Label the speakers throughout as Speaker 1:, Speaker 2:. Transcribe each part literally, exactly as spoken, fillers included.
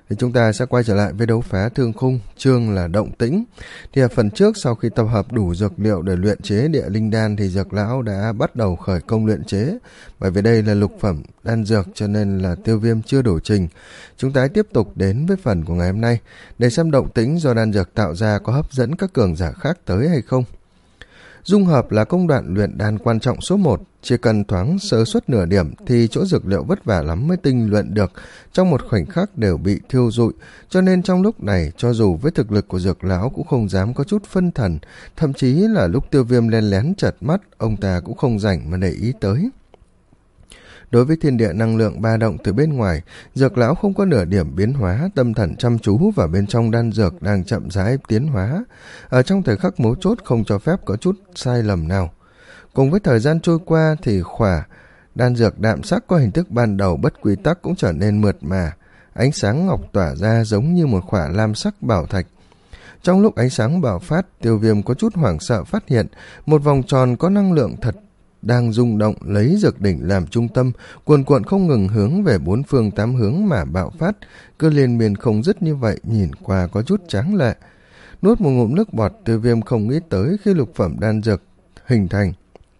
Speaker 1: thì chúng ta sẽ quay trở lại với đấu phá thương khung, chương là động tĩnh. Thì ở phần trước, sau khi tập hợp đủ dược liệu để luyện chế địa linh đan thì Dược lão đã bắt đầu khởi công luyện chế. Bởi vì đây là lục phẩm đan dược cho nên là Tiêu Viêm chưa đủ trình. Chúng ta tiếp tục đến với phần của ngày hôm nay để xem động tĩnh do đan dược tạo ra có hấp dẫn các cường giả khác tới hay không. Dung hợp là công đoạn luyện đan quan trọng số một, chỉ cần thoáng sơ suất nửa điểm thì chỗ dược liệu vất vả lắm mới tinh luyện được, trong một khoảnh khắc đều bị thiêu rụi, cho nên trong lúc này cho dù với thực lực của Dược lão cũng không dám có chút phân thần, thậm chí là lúc Tiêu Viêm len lén chợt mắt, ông ta cũng không rảnh mà để ý tới. Đối với thiên địa năng lượng ba động từ bên ngoài, Dược lão không có nửa điểm biến hóa, tâm thần chăm chú vào bên trong đan dược đang chậm rãi tiến hóa. Ở trong thời khắc mấu chốt không cho phép có chút sai lầm nào. Cùng với thời gian trôi qua thì khỏa đan dược đạm sắc có hình thức ban đầu bất quy tắc cũng trở nên mượt mà. Ánh sáng ngọc tỏa ra giống như một khỏa lam sắc bảo thạch. Trong lúc ánh sáng bạo phát, Tiêu Viêm có chút hoảng sợ phát hiện một vòng tròn có năng lượng thật đang rung động lấy dược đỉnh làm trung tâm, cuồn cuộn không ngừng hướng về bốn phương tám hướng mà bạo phát, cứ liên miên không dứt như vậy, nhìn qua có chút tráng lệ. Nuốt một ngụm nước bọt, Tiêu Viêm không nghĩ tới khi lục phẩm đan dược hình thành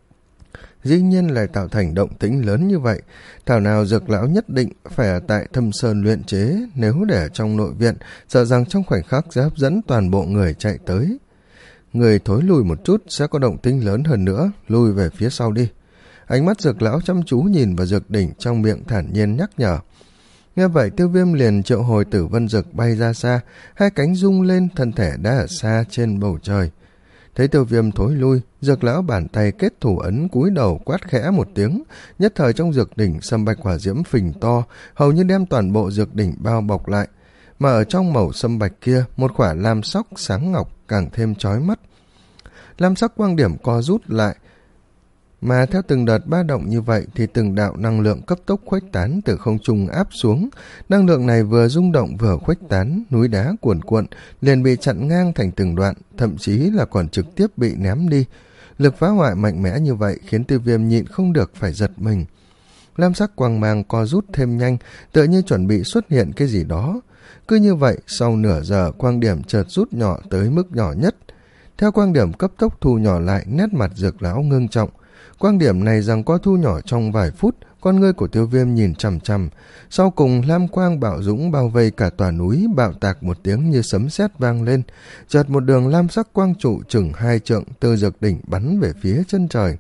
Speaker 1: dĩ nhiên lại tạo thành động tĩnh lớn như vậy. Thảo nào Dược lão nhất định phải ở tại Thâm Sơn luyện chế, nếu để trong nội viện sợ rằng trong khoảnh khắc sẽ hấp dẫn toàn bộ người chạy tới. Người thối lùi một chút sẽ có động tĩnh lớn hơn nữa, lùi về phía sau đi. Ánh mắt Dược lão chăm chú nhìn vào dược đỉnh, trong miệng thản nhiên nhắc nhở. Nghe vậy Tiêu Viêm liền triệu hồi Tử Vân Dực bay ra xa, hai cánh rung lên, thân thể đã ở xa trên bầu trời. Thấy Tiêu Viêm thối lui, Dược lão bàn tay kết thủ ấn cúi đầu quát khẽ một tiếng, nhất thời trong dược đỉnh sâm bạch hỏa diễm phình to, hầu như đem toàn bộ dược đỉnh bao bọc lại. Mà ở trong màu sâm bạch kia, một khỏa lam sắc sáng ngọc càng thêm chói mắt. Lam sắc quang điểm co rút lại, mà theo từng đợt ba động như vậy thì từng đạo năng lượng cấp tốc khuếch tán từ không trung áp xuống. Năng lượng này vừa rung động vừa khuếch tán, núi đá cuồn cuộn liền bị chặn ngang thành từng đoạn, thậm chí là còn trực tiếp bị ném đi. Lực phá hoại mạnh mẽ như vậy khiến Tiêu Viêm nhịn không được phải giật mình. Lam sắc quang mang co rút thêm nhanh, tựa như chuẩn bị xuất hiện cái gì đó. Cứ như vậy, sau nửa giờ quang điểm chợt rút nhỏ tới mức nhỏ nhất. Theo quang điểm cấp tốc thu nhỏ lại, nét mặt Dược lão ngưng trọng. Quang điểm này rằng có thu nhỏ trong vài phút, con ngươi của Tiêu Viêm nhìn chằm chằm. Sau cùng lam quang bạo dũng bao vây cả tòa núi, bạo tạc một tiếng như sấm sét vang lên. Chợt một đường lam sắc quang trụ chừng hai trượng từ dược đỉnh bắn về phía chân trời.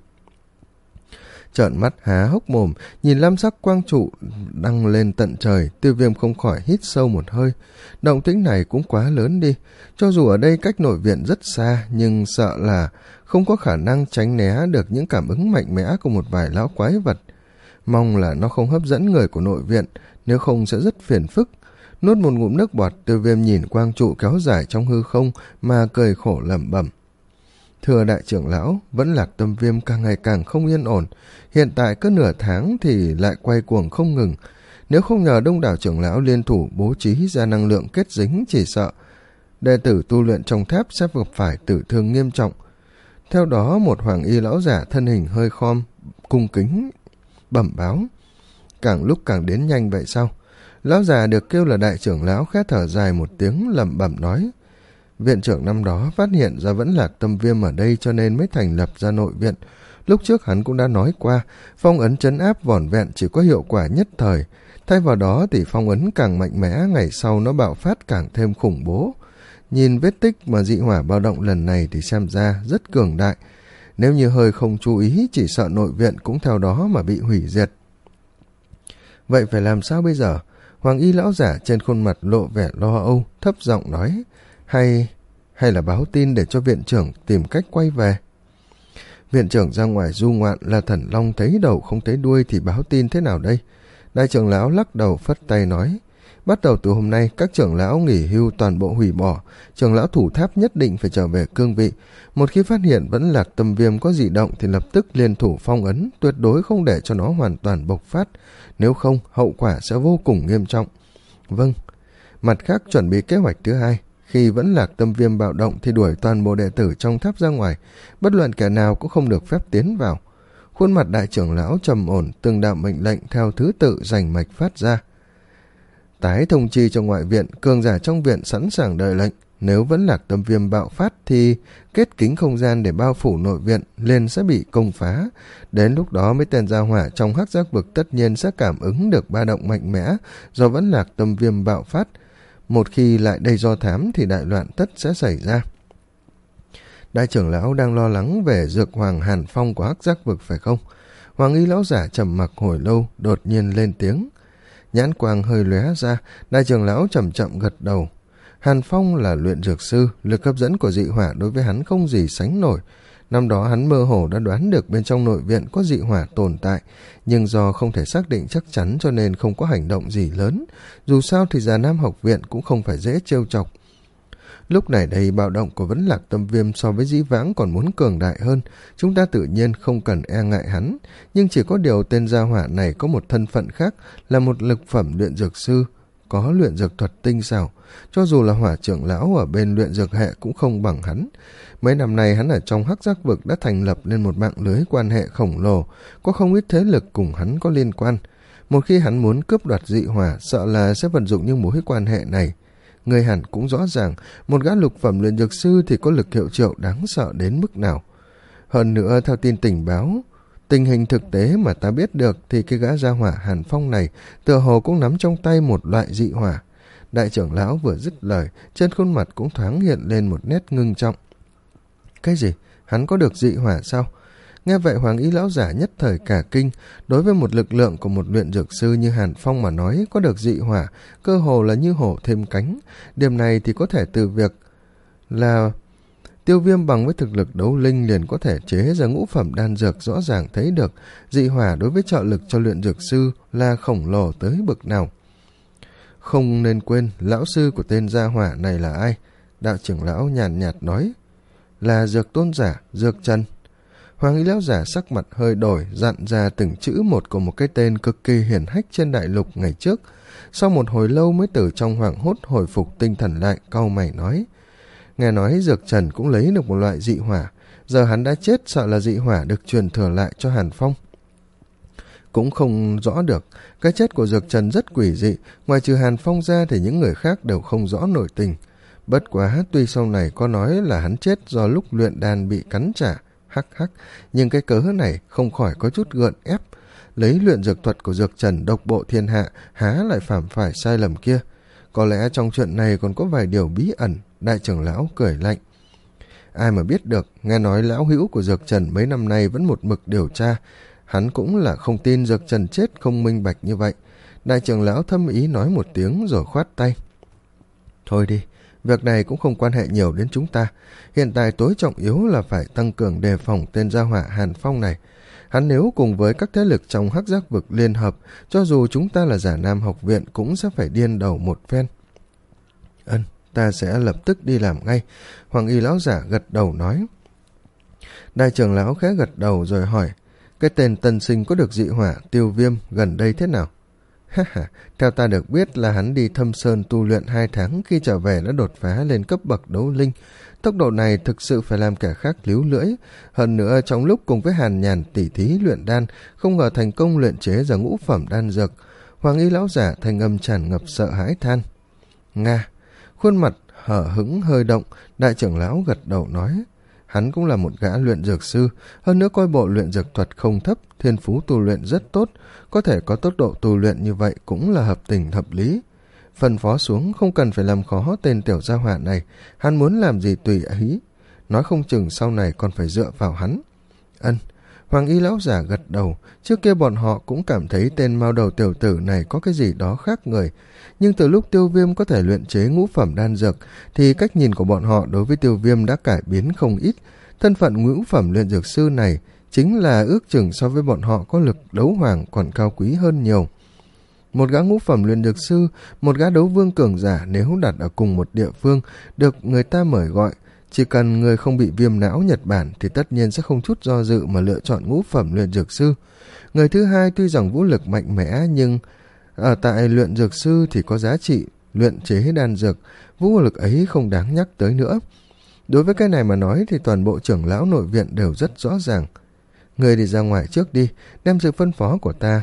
Speaker 1: Trợn mắt há hốc mồm, nhìn lam sắc quang trụ đăng lên tận trời, Tiêu Viêm không khỏi hít sâu một hơi. Động tĩnh này cũng quá lớn đi, cho dù ở đây cách nội viện rất xa, nhưng sợ là không có khả năng tránh né được những cảm ứng mạnh mẽ của một vài lão quái vật. Mong là nó không hấp dẫn người của nội viện, nếu không sẽ rất phiền phức. Nuốt một ngụm nước bọt, Tiêu Viêm nhìn quang trụ kéo dài trong hư không mà cười khổ lẩm bẩm. Thưa đại trưởng lão, vẫn Lạc Tâm Viêm càng ngày càng không yên ổn, hiện tại cứ nửa tháng thì lại quay cuồng không ngừng. Nếu không nhờ đông đảo trưởng lão liên thủ bố trí ra năng lượng kết dính, chỉ sợ đệ tử tu luyện trong tháp sẽ gặp phải tử thương nghiêm trọng. Theo đó, một hoàng y lão giả thân hình hơi khom, cung kính bẩm báo. Càng lúc càng đến nhanh vậy sao? Lão già được kêu là đại trưởng lão khẽ thở dài một tiếng lẩm bẩm nói. Viện trưởng năm đó phát hiện ra vẫn Lạc Tâm Viêm ở đây cho nên mới thành lập ra nội viện. Lúc trước hắn cũng đã nói qua, phong ấn trấn áp vỏn vẹn chỉ có hiệu quả nhất thời. Thay vào đó thì phong ấn càng mạnh mẽ, ngày sau nó bạo phát càng thêm khủng bố. Nhìn vết tích mà dị hỏa bao động lần này thì xem ra rất cường đại. Nếu như hơi không chú ý, chỉ sợ nội viện cũng theo đó mà bị hủy diệt. Vậy phải làm sao bây giờ? Hoàng y lão giả trên khuôn mặt lộ vẻ lo âu, thấp giọng nói. Hay, hay là báo tin để cho viện trưởng tìm cách quay về? Viện trưởng ra ngoài du ngoạn là thần long thấy đầu không thấy đuôi thì báo tin thế nào đây? Đại trưởng lão lắc đầu phất tay nói. Bắt đầu từ hôm nay, các trưởng lão nghỉ hưu toàn bộ hủy bỏ. Trưởng lão thủ tháp nhất định phải trở về cương vị. Một khi phát hiện vẫn Lạc Tâm Viêm có dị động thì lập tức liên thủ phong ấn, tuyệt đối không để cho nó hoàn toàn bộc phát. Nếu không, hậu quả sẽ vô cùng nghiêm trọng. Vâng. Mặt khác chuẩn bị kế hoạch thứ hai. Khi vẫn Lạc Tâm Viêm bạo động thì đuổi toàn bộ đệ tử trong tháp ra ngoài. Bất luận kẻ nào cũng không được phép tiến vào. Khuôn mặt đại trưởng lão trầm ổn, từng đạo mệnh lệnh theo thứ tự rành mạch phát ra. Tái thông chi cho ngoại viện, cường giả trong viện sẵn sàng đợi lệnh. Nếu vẫn lạc tâm viêm bạo phát thì kết kính không gian để bao phủ nội viện liền sẽ bị công phá. Đến lúc đó mấy tên gia hỏa trong hắc giác vực tất nhiên sẽ cảm ứng được ba động mạnh mẽ do vẫn lạc tâm viêm bạo phát. Một khi lại đây do thám thì đại loạn tất sẽ xảy ra. Đại trưởng lão đang lo lắng về dược hoàng Hàn Phong của hắc giác vực phải không? Hoàng y lão giả trầm mặc hồi lâu, đột nhiên lên tiếng. Nhãn quang hơi lóe ra, đại trưởng lão chậm chậm gật đầu. Hàn Phong là luyện dược sư, lực hấp dẫn của dị hỏa đối với hắn không gì sánh nổi. Năm đó hắn mơ hồ đã đoán được bên trong nội viện có dị hỏa tồn tại, nhưng do không thể xác định chắc chắn cho nên không có hành động gì lớn. Dù sao thì Già Nam học viện cũng không phải dễ trêu chọc. Lúc này đây bạo động của vấn lạc tâm viêm so với dĩ vãng còn muốn cường đại hơn, chúng ta tự nhiên không cần e ngại hắn, nhưng chỉ có điều tên gia hỏa này có một thân phận khác, là một lực phẩm luyện dược sư, có luyện dược thuật tinh xảo, cho dù là hỏa trưởng lão ở bên luyện dược hệ cũng không bằng hắn. Mấy năm nay hắn ở trong hắc giác vực đã thành lập lên một mạng lưới quan hệ khổng lồ, có không ít thế lực cùng hắn có liên quan. Một khi hắn muốn cướp đoạt dị hỏa, sợ là sẽ vận dụng những mối quan hệ này. Người hẳn cũng rõ ràng, một gã lục phẩm luyện dược sư thì có lực hiệu triệu đáng sợ đến mức nào. Hơn nữa, theo tin tình báo, tình hình thực tế mà ta biết được thì cái gã gia hỏa Hàn Phong này tựa hồ cũng nắm trong tay một loại dị hỏa. Đại trưởng lão vừa dứt lời, trên khuôn mặt cũng thoáng hiện lên một nét ngưng trọng. Cái gì? Hắn có được dị hỏa sao? Nghe vậy Hoàng y lão giả nhất thời cả kinh. Đối với một lực lượng của một luyện dược sư như Hàn Phong mà nói, có được dị hỏa cơ hồ là như hổ thêm cánh. Điểm này thì có thể từ việc là Tiêu Viêm bằng với thực lực đấu linh liền có thể chế ra ngũ phẩm đan dược, rõ ràng thấy được dị hỏa đối với trợ lực cho luyện dược sư là khổng lồ tới bực nào. Không nên quên lão sư của tên gia hỏa này là ai? Đạo trưởng lão nhàn nhạt nói. Là Dược Tôn giả Dược Trần. Hoàng y lão giả sắc mặt hơi đổi, dặn ra từng chữ một của một cái tên cực kỳ hiển hách trên đại lục ngày trước. Sau một hồi lâu mới từ trong hoảng hốt hồi phục tinh thần lại, cau mày nói. Nghe nói Dược Trần cũng lấy được một loại dị hỏa, giờ hắn đã chết, sợ là dị hỏa được truyền thừa lại cho Hàn Phong. Cũng không rõ được, cái chết của Dược Trần rất quỷ dị, ngoài trừ Hàn Phong ra thì những người khác đều không rõ nội tình. Bất quá tuy sau này có nói là hắn chết do lúc luyện đan bị cắn trả, hắc hắc, nhưng cái cớ này không khỏi có chút gượng ép. Lấy luyện dược thuật của Dược Trần độc bộ thiên hạ, há lại phạm phải sai lầm kia. Có lẽ trong chuyện này còn có vài điều bí ẩn. Đại trưởng lão cười lạnh. Ai mà biết được, nghe nói lão hữu của Dược Trần mấy năm nay vẫn một mực điều tra. Hắn cũng là không tin Dược Trần chết không minh bạch như vậy. Đại trưởng lão thâm ý nói một tiếng rồi khoát tay. Thôi đi, việc này cũng không quan hệ nhiều đến chúng ta. Hiện tại tối trọng yếu là phải tăng cường đề phòng tên gia hỏa Hàn Phong này. Hắn nếu cùng với các thế lực trong hắc giác vực liên hợp, cho dù chúng ta là Giả Nam học viện cũng sẽ phải điên đầu một phen. Ân, ta sẽ lập tức đi làm ngay. Hoàng y lão giả gật đầu nói. Đại trưởng lão khẽ gật đầu rồi hỏi. Cái tên tân sinh có được dị hỏa Tiêu Viêm gần đây thế nào? Ha ha, theo ta được biết là hắn đi Thâm Sơn tu luyện hai tháng, khi trở về đã đột phá lên cấp bậc đấu linh. Tốc độ này thực sự phải làm kẻ khác líu lưỡi. Hơn nữa trong lúc cùng với Hàn Nhàn tỉ thí luyện đan, không ngờ thành công luyện chế ra ngũ phẩm đan dược. Hoàng y lão giả thanh âm tràn ngập sợ hãi than. Nga. Khuôn mặt hở hững hơi động, đại trưởng lão gật đầu nói. Hắn cũng là một gã luyện dược sư, hơn nữa coi bộ luyện dược thuật không thấp, thiên phú tu luyện rất tốt, có thể có tốc độ tu luyện như vậy cũng là hợp tình hợp lý. Phân phó xuống không cần phải làm khó tên tiểu gia hỏa này, hắn muốn làm gì tùy ý, nói không chừng sau này còn phải dựa vào hắn. Ân. Hoàng y lão giả gật đầu, trước kia bọn họ cũng cảm thấy tên mao đầu tiểu tử này có cái gì đó khác người, nhưng từ lúc Tiêu Viêm có thể luyện chế ngũ phẩm đan dược thì cách nhìn của bọn họ đối với Tiêu Viêm đã cải biến không ít. Thân phận ngũ phẩm luyện dược sư này chính là ước chừng so với bọn họ có lực đấu hoàng còn cao quý hơn nhiều. Một gã ngũ phẩm luyện dược sư, một gã đấu vương cường giả nếu đặt ở cùng một địa phương được người ta mời gọi, chỉ cần người không bị viêm não Nhật Bản thì tất nhiên sẽ không chút do dự mà lựa chọn ngũ phẩm luyện dược sư. Người thứ hai tuy rằng vũ lực mạnh mẽ nhưng ở tại luyện dược sư thì có giá trị luyện chế đan dược, vũ lực ấy không đáng nhắc tới nữa. Đối với cái này mà nói thì toàn bộ trưởng lão nội viện đều rất rõ ràng. Người đi ra ngoài trước đi, đem sự phân phó của ta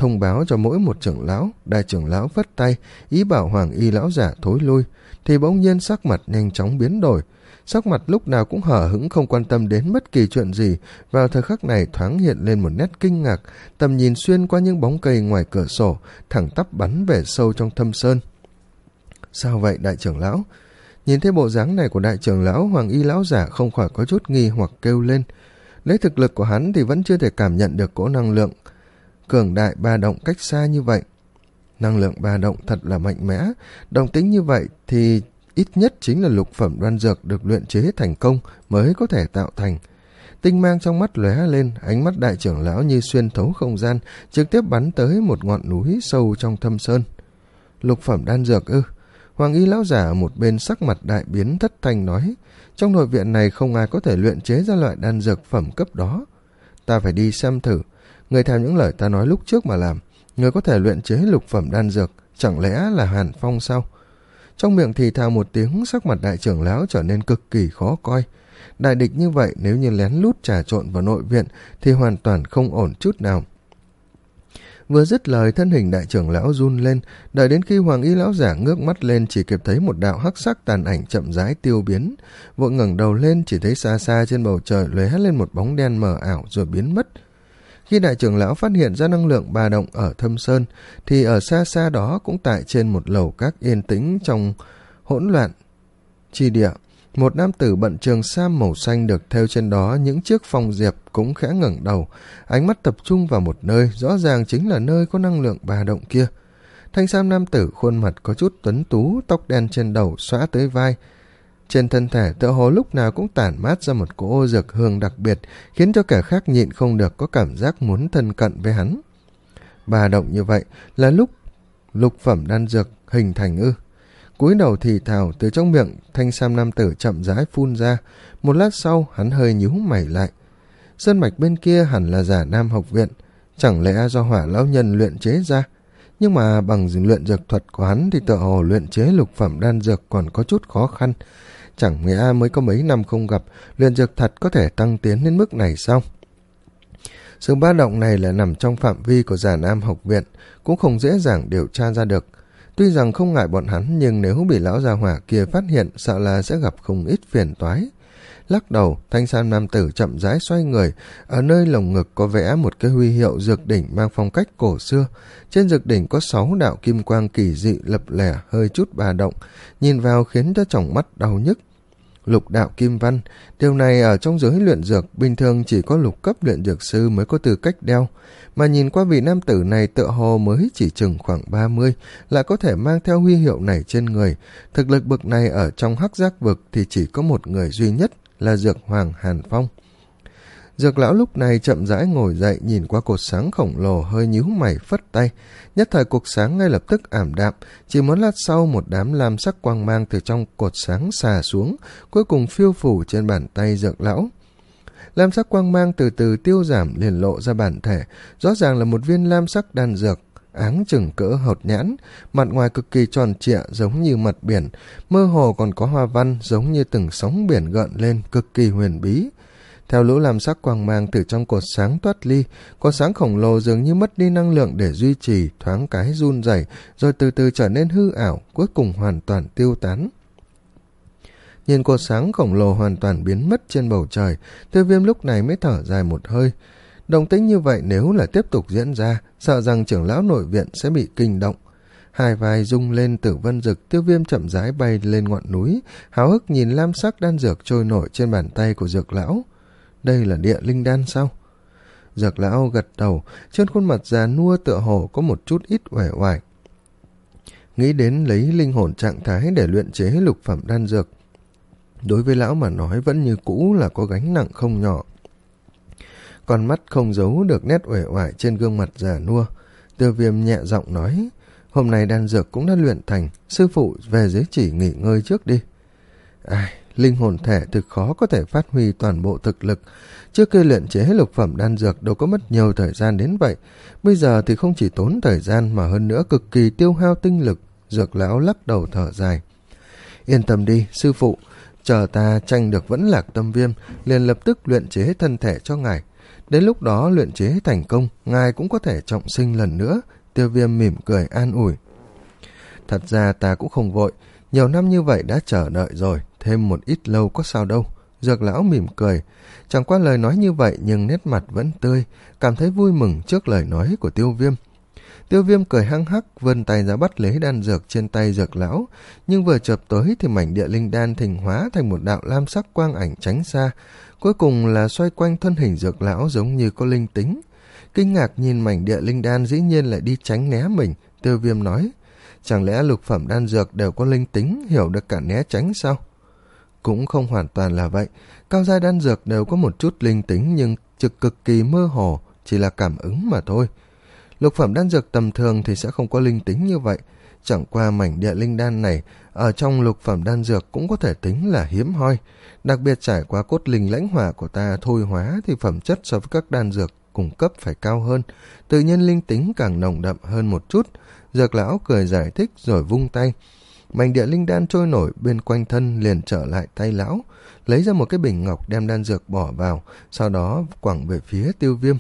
Speaker 1: thông báo cho mỗi một trưởng lão. Đại trưởng lão vất tay ý bảo Hoàng Y lão giả thối lui, thì bỗng nhiên sắc mặt nhanh chóng biến đổi. Sắc mặt lúc nào cũng hở hững, không quan tâm đến bất kỳ chuyện gì. Vào thời khắc này thoáng hiện lên một nét kinh ngạc, tầm nhìn xuyên qua những bóng cây ngoài cửa sổ, thẳng tắp bắn về sâu trong thâm sơn. Sao vậy đại trưởng lão? Nhìn thấy bộ dáng này của đại trưởng lão, Hoàng Y lão giả không khỏi có chút nghi hoặc kêu lên. Lấy thực lực của hắn thì vẫn chưa thể cảm nhận được cỗ năng lượng cường đại ba động cách xa như vậy. Năng lượng ba động thật là mạnh mẽ, đồng tính như vậy thì ít nhất chính là lục phẩm đan dược được luyện chế thành công mới có thể tạo thành. Tinh mang trong mắt lóe lên, ánh mắt đại trưởng lão như xuyên thấu không gian, trực tiếp bắn tới một ngọn núi sâu trong thâm sơn. Lục phẩm đan dược ư? Hoàng Y lão giả ở một bên sắc mặt đại biến, thất thanh nói, trong nội viện này không ai có thể luyện chế ra loại đan dược phẩm cấp đó. Ta phải đi xem thử, người theo những lời ta nói lúc trước mà làm. Người có thể luyện chế lục phẩm đan dược, chẳng lẽ là Hàn Phong sao? Trong miệng thì thào một tiếng, sắc mặt đại trưởng lão trở nên cực kỳ khó coi. Đại địch như vậy nếu như lén lút trà trộn vào nội viện thì hoàn toàn không ổn chút nào. Vừa dứt lời, thân hình đại trưởng lão run lên, đợi đến khi Hoàng Y lão giả ngước mắt lên chỉ kịp thấy một đạo hắc sắc tàn ảnh chậm rãi tiêu biến. Vội ngẩng đầu lên, chỉ thấy xa xa trên bầu trời lóe lên một bóng đen mờ ảo rồi biến mất. Khi đại trưởng lão phát hiện ra năng lượng ba động ở thâm sơn, thì ở xa xa đó cũng tại trên một lầu các yên tĩnh trong hỗn loạn chi địa, một nam tử bận trường sam màu xanh được thêu trên đó những chiếc phong diệp cũng khẽ ngẩng đầu, ánh mắt tập trung vào một nơi, rõ ràng chính là nơi có năng lượng ba động kia. Thanh sam nam tử khuôn mặt có chút tuấn tú, tóc đen trên đầu xõa tới vai. Trên thân thể tựa hồ lúc nào cũng tản mát ra một cỗ dược hương đặc biệt, khiến cho kẻ khác nhịn không được có cảm giác muốn thân cận với hắn. Ba động như vậy là lúc lục phẩm đan dược hình thành ư? Cúi đầu thì thào, từ trong miệng thanh sam nam tử chậm rãi phun ra. Một lát sau hắn hơi nhíu mày lại. Sơn mạch bên kia hẳn là Giả Nam học viện, chẳng lẽ do Hỏa lão nhân luyện chế ra? Nhưng mà bằng luyện dược thuật của hắn thì tựa hồ luyện chế lục phẩm đan dược còn có chút khó khăn. Chẳng nghĩa mới có mấy năm không gặp, luyện dược thật có thể tăng tiến đến mức này sao? Sự ba động này là nằm trong phạm vi của Giả Nam học viện, cũng không dễ dàng điều tra ra được. Tuy rằng không ngại bọn hắn, nhưng nếu bị lão gia hỏa kia phát hiện, sợ là sẽ gặp không ít phiền toái. Lắc đầu, thanh sam nam tử chậm rãi xoay người, ở nơi lồng ngực có vẽ một cái huy hiệu dược đỉnh mang phong cách cổ xưa. Trên dược đỉnh có sáu đạo kim quang kỳ dị lập lẻ, hơi chút ba động, nhìn vào khiến cho tròng mắt đau nhức. Lục đạo kim văn, điều này ở trong giới luyện dược bình thường chỉ có lục cấp luyện dược sư mới có tư cách đeo, mà nhìn qua vị nam tử này tựa hồ mới chỉ chừng khoảng ba mươi, lại có thể mang theo huy hiệu này trên người. Thực lực bậc này ở trong hắc giác vực thì chỉ có một người duy nhất, là Dược Hoàng Hàn Phong. Dược lão lúc này chậm rãi ngồi dậy, nhìn qua cột sáng khổng lồ, hơi nhíu mày phất tay. Nhất thời cột sáng ngay lập tức ảm đạm, chỉ một lát sau một đám lam sắc quang mang từ trong cột sáng xà xuống, cuối cùng phiêu phủ trên bàn tay dược lão. Lam sắc quang mang từ từ tiêu giảm, liền lộ ra bản thể, rõ ràng là một viên lam sắc đan dược, áng chừng cỡ hột nhãn, mặt ngoài cực kỳ tròn trịa giống như mặt biển, mơ hồ còn có hoa văn giống như từng sóng biển gợn lên, cực kỳ huyền bí. Theo lũ lam sắc quang mang từ trong cột sáng toát ly, cột sáng khổng lồ dường như mất đi năng lượng để duy trì, thoáng cái run rẩy, rồi từ từ trở nên hư ảo, cuối cùng hoàn toàn tiêu tán. Nhìn cột sáng khổng lồ hoàn toàn biến mất trên bầu trời, Tiêu Viêm lúc này mới thở dài một hơi. Động tĩnh như vậy nếu là tiếp tục diễn ra, sợ rằng trưởng lão nội viện sẽ bị kinh động. Hai vai rung lên Tử Vân Dực, Tiêu Viêm chậm rãi bay lên ngọn núi, háo hức nhìn lam sắc đan dược trôi nổi trên bàn tay của dược lão. Đây là địa linh đan sao? Dược lão gật đầu, trên khuôn mặt già nua tựa hồ có một chút ít uể oải. Nghĩ đến lấy linh hồn trạng thái để luyện chế lục phẩm đan dược, đối với lão mà nói vẫn như cũ là có gánh nặng không nhỏ. Con mắt không giấu được nét uể oải trên gương mặt già nua. Tiêu Viêm nhẹ giọng nói, hôm nay đan dược cũng đã luyện thành, sư phụ về dưới chỉ nghỉ ngơi trước đi. Ai, linh hồn thể thực khó có thể phát huy toàn bộ thực lực. Trước khi luyện chế lục phẩm đan dược đâu có mất nhiều thời gian đến vậy. Bây giờ thì không chỉ tốn thời gian mà hơn nữa cực kỳ tiêu hao tinh lực. Dược lão lắc đầu thở dài. Yên tâm đi, sư phụ, chờ ta tranh được Vẫn Lạc Tâm Viêm, liền lập tức luyện chế thân thể cho ngài. Đến lúc đó luyện chế thành công, ngài cũng có thể trọng sinh lần nữa. Tiêu Viêm mỉm cười an ủi. Thật ra ta cũng không vội, nhiều năm như vậy đã chờ đợi rồi, thêm một ít lâu có sao đâu. Dược lão mỉm cười, chẳng qua lời nói như vậy nhưng nét mặt vẫn tươi, cảm thấy vui mừng trước lời nói của Tiêu Viêm. Tiêu Viêm cười hăng hắc, vươn tay ra bắt lấy đan dược trên tay dược lão, nhưng vừa chợp tới thì mảnh địa linh đan thình hóa thành một đạo lam sắc quang ảnh tránh xa, cuối cùng là xoay quanh thân hình dược lão giống như có linh tính. Kinh ngạc nhìn mảnh địa linh đan dĩ nhiên lại đi tránh né mình, Tiêu Viêm nói, chẳng lẽ lục phẩm đan dược đều có linh tính, hiểu được cả né tránh sao? Cũng không hoàn toàn là vậy, cao giai đan dược đều có một chút linh tính nhưng trực cực kỳ mơ hồ, chỉ là cảm ứng mà thôi. Lục phẩm đan dược tầm thường thì sẽ không có linh tính như vậy, chẳng qua mảnh địa linh đan này ở trong lục phẩm đan dược cũng có thể tính là hiếm hoi, đặc biệt trải qua cốt linh lãnh hỏa của ta thôi hóa thì phẩm chất so với các đan dược cung cấp phải cao hơn, tự nhiên linh tính càng nồng đậm hơn một chút. Dược lão cười giải thích rồi vung tay, mảnh địa linh đan trôi nổi bên quanh thân liền trở lại tay lão, lấy ra một cái bình ngọc đem đan dược bỏ vào, sau đó quẳng về phía Tiêu Viêm.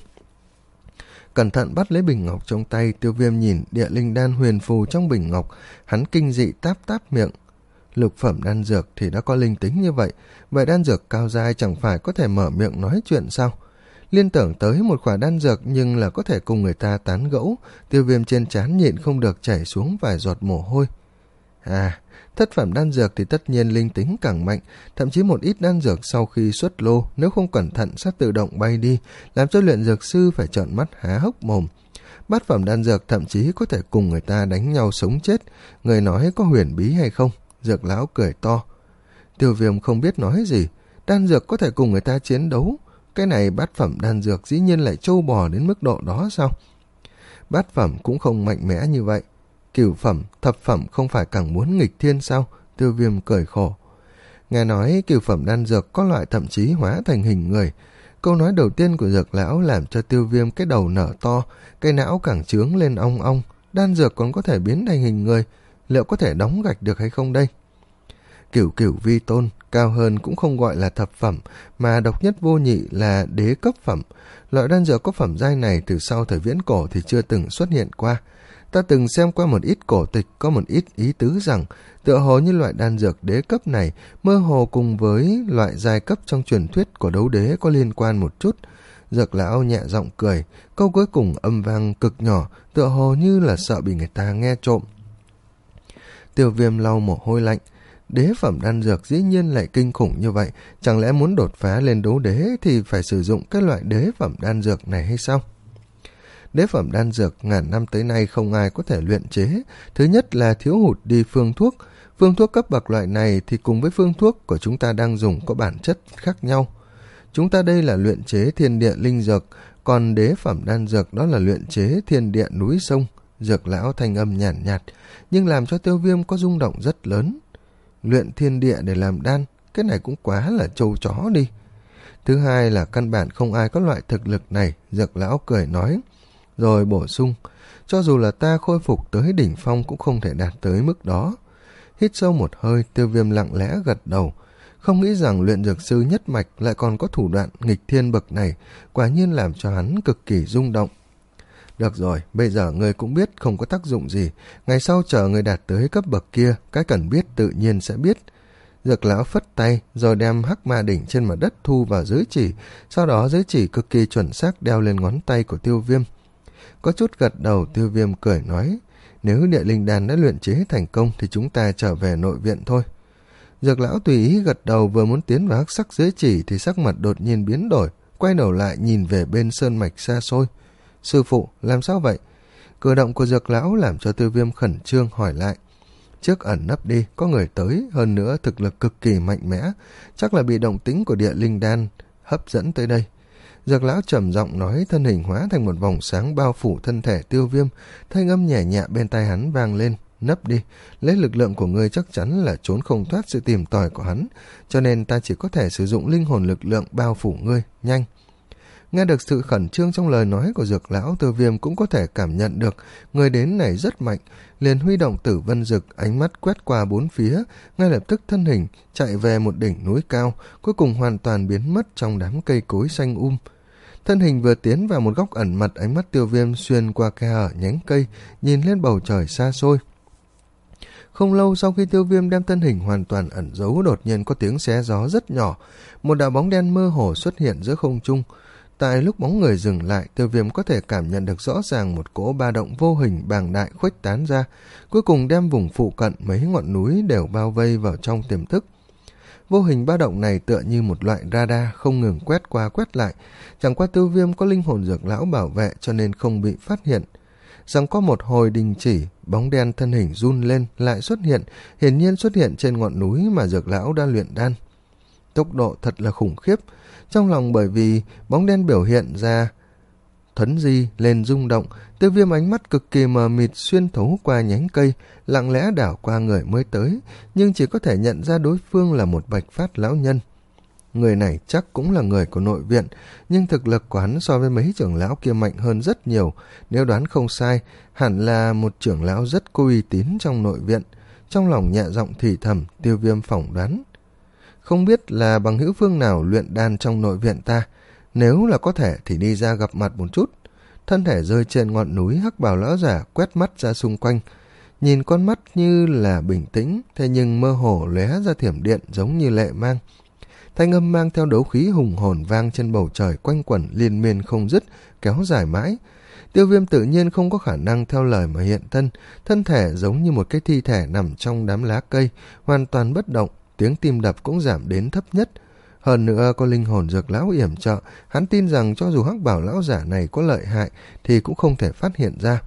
Speaker 1: Cẩn thận bắt lấy bình ngọc trong tay, Tiêu Viêm nhìn địa linh đan huyền phù trong bình ngọc, hắn kinh dị táp táp miệng. Lục phẩm đan dược thì đã có linh tính như vậy, vậy đan dược cao giai chẳng phải có thể mở miệng nói chuyện sao? Liên tưởng tới một khỏa đan dược nhưng là có thể cùng người ta tán gẫu, Tiêu Viêm trên trán nhịn không được chảy xuống vài giọt mồ hôi. À, thất phẩm đan dược thì tất nhiên linh tính càng mạnh, thậm chí một ít đan dược sau khi xuất lô nếu không cẩn thận sẽ tự động bay đi, làm cho luyện dược sư phải trợn mắt há hốc mồm. Bát phẩm đan dược thậm chí có thể cùng người ta đánh nhau sống chết, người nói có huyền bí hay không? Dược lão cười to. Tiêu Viêm không biết nói gì, đan dược có thể cùng người ta chiến đấu, cái này bát phẩm đan dược dĩ nhiên lại trâu bò đến mức độ đó sao? Bát phẩm cũng không mạnh mẽ như vậy, cửu phẩm, thập phẩm không phải càng muốn nghịch thiên sao? Tiêu Viêm cười khổ. Nghe nói cửu phẩm đan dược có loại thậm chí hóa thành hình người. Câu nói đầu tiên của dược lão làm cho Tiêu Viêm cái đầu nở to, cái não càng trướng lên ong ong. Đan dược còn có thể biến thành hình người, liệu có thể đóng gạch được hay không đây? Cửu cửu vi tôn, cao hơn cũng không gọi là thập phẩm, mà độc nhất vô nhị là đế cấp phẩm. Loại đan dược có phẩm giai này từ sau thời viễn cổ thì chưa từng xuất hiện qua. Ta từng xem qua một ít cổ tịch, có một ít ý tứ rằng tựa hồ như loại đan dược đế cấp này mơ hồ cùng với loại giai cấp trong truyền thuyết của đấu đế có liên quan một chút. Dược lão nhẹ giọng cười, câu cuối cùng âm vang cực nhỏ, tựa hồ như là sợ bị người ta nghe trộm. Tiêu Viêm lau mồ hôi lạnh, đế phẩm đan dược dĩ nhiên lại kinh khủng như vậy, chẳng lẽ muốn đột phá lên đấu đế thì phải sử dụng cái loại đế phẩm đan dược này hay sao? Đế phẩm đan dược ngàn năm tới nay không ai có thể luyện chế. Thứ nhất là thiếu hụt đi phương thuốc. Phương thuốc cấp bậc loại này thì cùng với phương thuốc của chúng ta đang dùng có bản chất khác nhau. Chúng ta đây là luyện chế thiên địa linh dược, còn đế phẩm đan dược đó là luyện chế thiên địa núi sông. Dược lão thanh âm nhàn nhạt, nhạt, nhưng làm cho Tiêu Viêm có rung động rất lớn. Luyện thiên địa để làm đan, cái này cũng quá là trâu chó đi. Thứ hai là căn bản không ai có loại thực lực này, dược lão cười nói. Rồi bổ sung, cho dù là ta khôi phục tới đỉnh phong cũng không thể đạt tới mức đó. Hít sâu một hơi, Tiêu Viêm lặng lẽ gật đầu. Không nghĩ rằng luyện dược sư nhất mạch lại còn có thủ đoạn nghịch thiên bậc này, quả nhiên làm cho hắn cực kỳ rung động. Được rồi, bây giờ ngươi cũng biết không có tác dụng gì, ngày sau chờ ngươi đạt tới cấp bậc kia, cái cần biết tự nhiên sẽ biết. Dược lão phất tay, rồi đem hắc ma đỉnh trên mặt đất thu vào giới chỉ, sau đó giới chỉ cực kỳ chuẩn xác đeo lên ngón tay của Tiêu Viêm. Có chút gật đầu, Tiêu Viêm cười nói, nếu địa linh đan đã luyện chế thành công thì chúng ta trở về nội viện thôi. Dược lão tùy ý gật đầu, vừa muốn tiến vào hắc sắc giới chỉ thì sắc mặt đột nhiên biến đổi, quay đầu lại nhìn về bên sơn mạch xa xôi. Sư phụ, làm sao vậy? Cử động của dược lão làm cho Tiêu Viêm khẩn trương hỏi lại. Trước ẩn nấp đi, có người tới, hơn nữa thực lực cực kỳ mạnh mẽ, chắc là bị động tĩnh của địa linh đan hấp dẫn tới đây. Dược lão trầm giọng nói, thân hình hóa thành một vòng sáng bao phủ thân thể Tiêu Viêm, thanh âm nhẹ nhẹ bên tai hắn vang lên, nấp đi, lấy lực lượng của ngươi chắc chắn là trốn không thoát sự tìm tòi của hắn, cho nên ta chỉ có thể sử dụng linh hồn lực lượng bao phủ ngươi, nhanh. Nghe được sự khẩn trương trong lời nói của dược lão, Tiêu Viêm cũng có thể cảm nhận được người đến này rất mạnh, liền huy động Tử Vân Dực, ánh mắt quét qua bốn phía, ngay lập tức thân hình chạy về một đỉnh núi cao, cuối cùng hoàn toàn biến mất trong đám cây cối xanh um. Thân hình vừa tiến vào một góc ẩn mật, ánh mắt Tiêu Viêm xuyên qua khe hở nhánh cây, nhìn lên bầu trời xa xôi. Không lâu sau khi Tiêu Viêm đem thân hình hoàn toàn ẩn giấu, đột nhiên có tiếng xé gió rất nhỏ, một đạo bóng đen mơ hồ xuất hiện giữa không trung. Tại lúc bóng người dừng lại, Tiêu Viêm có thể cảm nhận được rõ ràng một cỗ ba động vô hình bàng đại khuếch tán ra, cuối cùng đem vùng phụ cận mấy ngọn núi đều bao vây vào trong tiềm thức. Vô hình ba động này tựa như một loại radar không ngừng quét qua quét lại, chẳng qua Tiêu Viêm có linh hồn dược lão bảo vệ cho nên không bị phát hiện. Rằng có một hồi đình chỉ, bóng đen thân hình run lên lại xuất hiện, hiển nhiên xuất hiện trên ngọn núi mà dược lão đã luyện đan. Tốc độ thật là khủng khiếp. Trong lòng bởi vì bóng đen biểu hiện ra thuấn di lên rung động, Tiêu Viêm ánh mắt cực kỳ mờ mịt xuyên thấu qua nhánh cây, lặng lẽ đảo qua người mới tới, nhưng chỉ có thể nhận ra đối phương là một Bạch Phát lão nhân. Người này chắc cũng là người của nội viện, nhưng thực lực của hắn so với mấy trưởng lão kia mạnh hơn rất nhiều. Nếu đoán không sai, hẳn là một trưởng lão rất có uy tín trong nội viện. Trong lòng nhẹ giọng thì thầm, Tiêu Viêm phỏng đoán. Không biết là bằng hữu phương nào luyện đan trong nội viện ta, nếu là có thể thì đi ra gặp mặt một chút. Thân thể rơi trên ngọn núi, hắc bào lão giả quét mắt ra xung quanh, nhìn con mắt như là bình tĩnh, thế nhưng mơ hồ lóe ra thiểm điện giống như lệ mang. Thanh âm mang theo đấu khí hùng hồn vang trên bầu trời quanh quẩn liên miên không dứt, kéo dài mãi. Tiêu Viêm tự nhiên không có khả năng theo lời mà hiện thân, thân thể giống như một cái thi thể nằm trong đám lá cây, hoàn toàn bất động, tiếng tim đập cũng giảm đến thấp nhất. Hơn nữa có linh hồn dược lão yểm trợ, hắn tin rằng cho dù hắc bảo lão giả này có lợi hại thì cũng không thể phát hiện ra.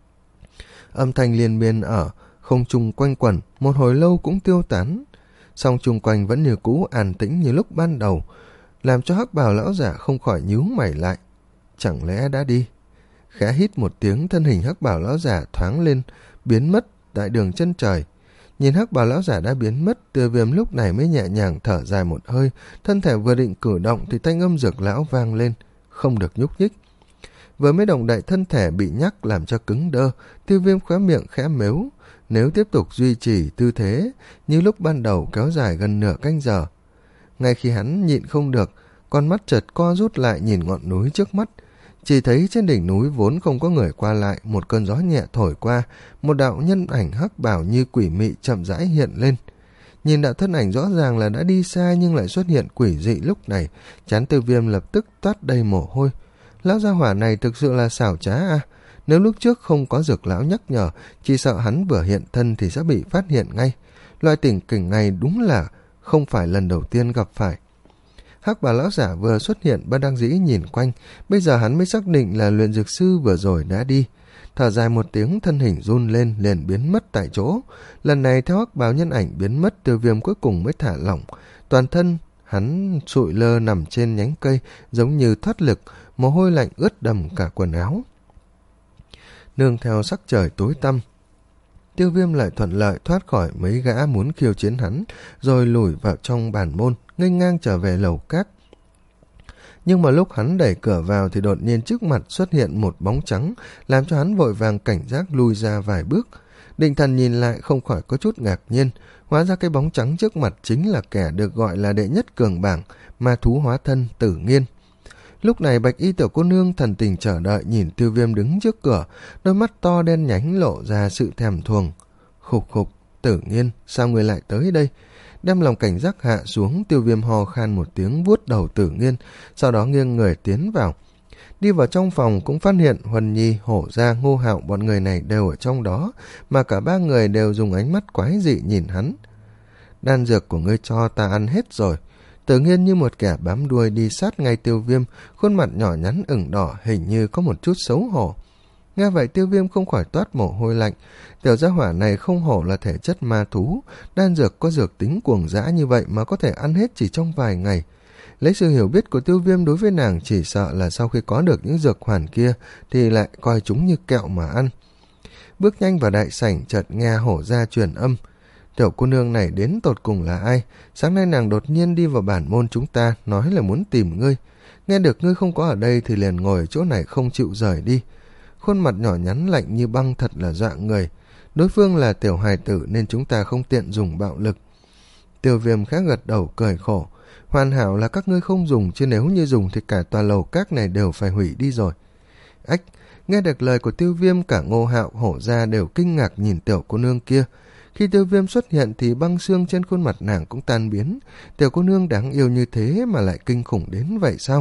Speaker 1: Âm thanh liên miên ở không trung quanh quẩn, một hồi lâu cũng tiêu tán, song chung quanh vẫn như cũ an tĩnh như lúc ban đầu, làm cho hắc bào lão giả không khỏi nhíu mày lại. Chẳng lẽ đã đi? Khẽ hít một tiếng, thân hình hắc bào lão giả thoáng lên, biến mất tại đường chân trời. Nhìn hắc bào lão giả đã biến mất, Tiêu Viêm lúc này mới nhẹ nhàng thở dài một hơi, thân thể vừa định cử động thì thanh âm dược lão vang lên, không được nhúc nhích. Vừa mới động đậy thân thể bị nhắc làm cho cứng đơ, Tiêu Viêm khóe miệng khẽ mếu. Nếu tiếp tục duy trì tư thế như lúc ban đầu kéo dài gần nửa canh giờ, ngay khi hắn nhịn không được, con mắt chợt co rút lại nhìn ngọn núi trước mắt. Chỉ thấy trên đỉnh núi vốn không có người qua lại, một cơn gió nhẹ thổi qua, một đạo nhân ảnh hắc bào như quỷ mị chậm rãi hiện lên. Nhìn đạo thân ảnh rõ ràng là đã đi xa nhưng lại xuất hiện quỷ dị lúc này, trán Tiêu Viêm lập tức toát đầy mồ hôi. Lão gia hỏa này thực sự là xảo trá à? Nếu lúc trước không có dược lão nhắc nhở, chỉ sợ hắn vừa hiện thân thì sẽ bị phát hiện ngay. Loại tình cảnh này đúng là không phải lần đầu tiên gặp phải. Hắc bà lão giả vừa xuất hiện bất đắc dĩ nhìn quanh, bây giờ hắn mới xác định là luyện dược sư vừa rồi đã đi. Thở dài một tiếng, thân hình run lên liền biến mất tại chỗ. Lần này theo hắc bào nhân ảnh biến mất, Tiêu Viêm cuối cùng mới thả lỏng. Toàn thân hắn sụi lơ nằm trên nhánh cây, giống như thoát lực, mồ hôi lạnh ướt đầm cả quần áo. Nương theo sắc trời tối tăm, Tiêu Viêm lại thuận lợi thoát khỏi mấy gã muốn khiêu chiến hắn, rồi lùi vào trong bản môn, nghênh ngang trở về lầu các. Nhưng mà lúc hắn đẩy cửa vào thì đột nhiên trước mặt xuất hiện một bóng trắng, làm cho hắn vội vàng cảnh giác lui ra vài bước. Định thần nhìn lại không khỏi có chút ngạc nhiên, hóa ra cái bóng trắng trước mặt chính là kẻ được gọi là đệ nhất cường bảng, ma thú hóa thân Tử Nghiên. Lúc này Bạch Y tiểu cô nương thần tình chờ đợi nhìn Tiêu Viêm đứng trước cửa, đôi mắt to đen nhánh lộ ra sự thèm thuồng. Khục khục, Tử Nghiên, sao người lại tới đây? Đem lòng cảnh giác hạ xuống, Tiêu Viêm ho khan một tiếng vuốt đầu Tử Nghiên, sau đó nghiêng người tiến vào. Đi vào trong phòng cũng phát hiện Huân Nhi, Hổ Gia, Ngô Hạo bọn người này đều ở trong đó, mà cả ba người đều dùng ánh mắt quái dị nhìn hắn. Đan dược của ngươi cho ta ăn hết rồi. Tử Nghiên như một kẻ bám đuôi đi sát ngay Tiêu Viêm, khuôn mặt nhỏ nhắn ửng đỏ, hình như có một chút xấu hổ. Nghe vậy Tiêu Viêm không khỏi toát mồ hôi lạnh. Tiểu gia hỏa này không hổ là thể chất ma thú, đan dược có dược tính cuồng dã như vậy mà có thể ăn hết chỉ trong vài ngày. Lấy sự hiểu biết của Tiêu Viêm đối với nàng, chỉ sợ là sau khi có được những dược hoàn kia thì lại coi chúng như kẹo mà ăn. Bước nhanh vào đại sảnh, chợt nghe Hổ Gia truyền âm. Tiểu cô nương này đến tột cùng là ai? Sáng nay nàng đột nhiên đi vào bản môn chúng ta, nói là muốn tìm ngươi. Nghe được ngươi không có ở đây thì liền ngồi ở chỗ này không chịu rời đi. Khuôn mặt nhỏ nhắn lạnh như băng, thật là dọa người. Đối phương là tiểu hài tử nên chúng ta không tiện dùng bạo lực. Tiêu Viêm khẽ gật đầu cười khổ. Hoàn hảo là các ngươi không dùng, chứ nếu như dùng thì cả tòa lầu các này đều phải hủy đi rồi. Ách, nghe được lời của Tiêu Viêm, cả Ngô Hạo, Hổ Gia đều kinh ngạc nhìn tiểu cô nương kia. Khi Tiêu Viêm xuất hiện thì băng xương trên khuôn mặt nàng cũng tan biến. Tiểu cô nương đáng yêu như thế mà lại kinh khủng đến vậy sao?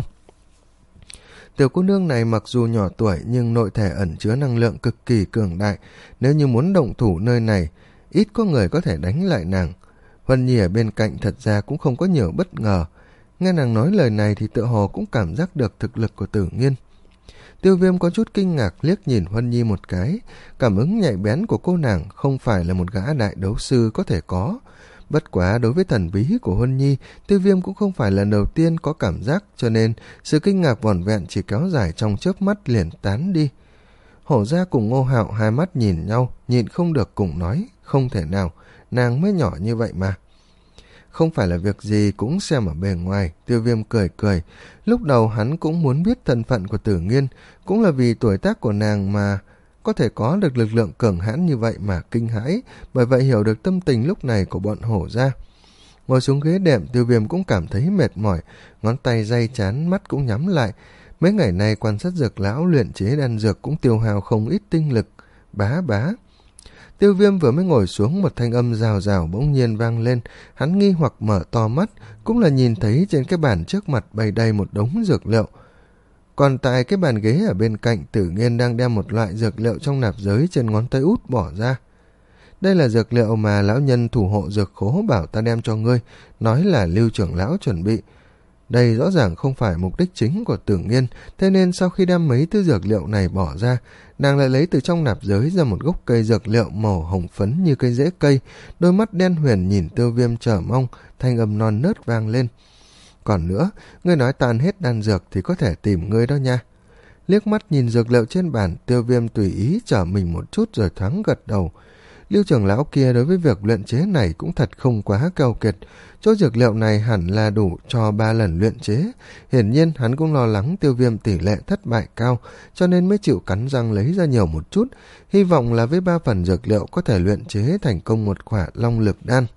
Speaker 1: Tiểu cô nương này mặc dù nhỏ tuổi nhưng nội thể ẩn chứa năng lượng cực kỳ cường đại. Nếu như muốn động thủ nơi này, ít có người có thể đánh lại nàng. Huân Nhi ở bên cạnh thật ra cũng không có nhiều bất ngờ. Nghe nàng nói lời này thì tựa hồ cũng cảm giác được thực lực của Tử Nghiên. Tiêu Viêm có chút kinh ngạc liếc nhìn Huân Nhi một cái. Cảm ứng nhạy bén của cô nàng không phải là một gã đại đấu sư có thể có. Bất quá đối với thần bí của Huân Nhi, Tiêu Viêm cũng không phải lần đầu tiên có cảm giác, cho nên sự kinh ngạc vỏn vẹn chỉ kéo dài trong chớp mắt liền tán đi. Hổ Gia cùng Ngô Hạo hai mắt nhìn nhau, nhịn không được cùng nói, không thể nào, nàng mới nhỏ như vậy mà. Không phải là việc gì cũng xem ở bề ngoài. Tiêu Viêm cười cười. Lúc đầu hắn cũng muốn biết thân phận của Tử Nghiên, cũng là vì tuổi tác của nàng mà có thể có được lực lượng cường hãn như vậy mà kinh hãi, bởi vậy hiểu được tâm tình lúc này của bọn Hổ Gia. Ngồi xuống ghế đệm, Tiêu Viêm cũng cảm thấy mệt mỏi, ngón tay day chán, mắt cũng nhắm lại. Mấy ngày nay quan sát dược lão luyện chế đan dược cũng tiêu hao không ít tinh lực. Bá bá. Tiêu Viêm vừa mới ngồi xuống, một thanh âm rào rào bỗng nhiên vang lên. Hắn nghi hoặc mở to mắt, cũng là nhìn thấy trên cái bàn trước mặt bày đầy một đống dược liệu. Còn tại cái bàn ghế ở bên cạnh, Tử Nghiên đang đem một loại dược liệu trong nạp giới trên ngón tay út bỏ ra. Đây là dược liệu mà lão nhân thủ hộ dược khố bảo ta đem cho ngươi, nói là Lưu trưởng lão chuẩn bị. Đây rõ ràng không phải mục đích chính của Tử Nghiên, thế nên sau khi đem mấy thứ dược liệu này bỏ ra, nàng lại lấy từ trong nạp giới ra một gốc cây dược liệu màu hồng phấn như cây rễ cây. Đôi mắt đen huyền nhìn Tiêu Viêm chờ mong, thanh âm non nớt vang lên. Còn nữa, ngươi nói tan hết đan dược thì có thể tìm ngươi đó nha. Liếc mắt nhìn dược liệu trên bàn, Tiêu Viêm tùy ý trở mình một chút rồi thoáng gật đầu. Lưu trưởng lão kia đối với việc luyện chế này cũng thật không quá keo kiệt. Chỗ dược liệu này hẳn là đủ cho ba lần luyện chế. Hiển nhiên hắn cũng lo lắng Tiêu Viêm tỷ lệ thất bại cao, cho nên mới chịu cắn răng lấy ra nhiều một chút, hy vọng là với ba phần dược liệu có thể luyện chế thành công một quả long lực đan.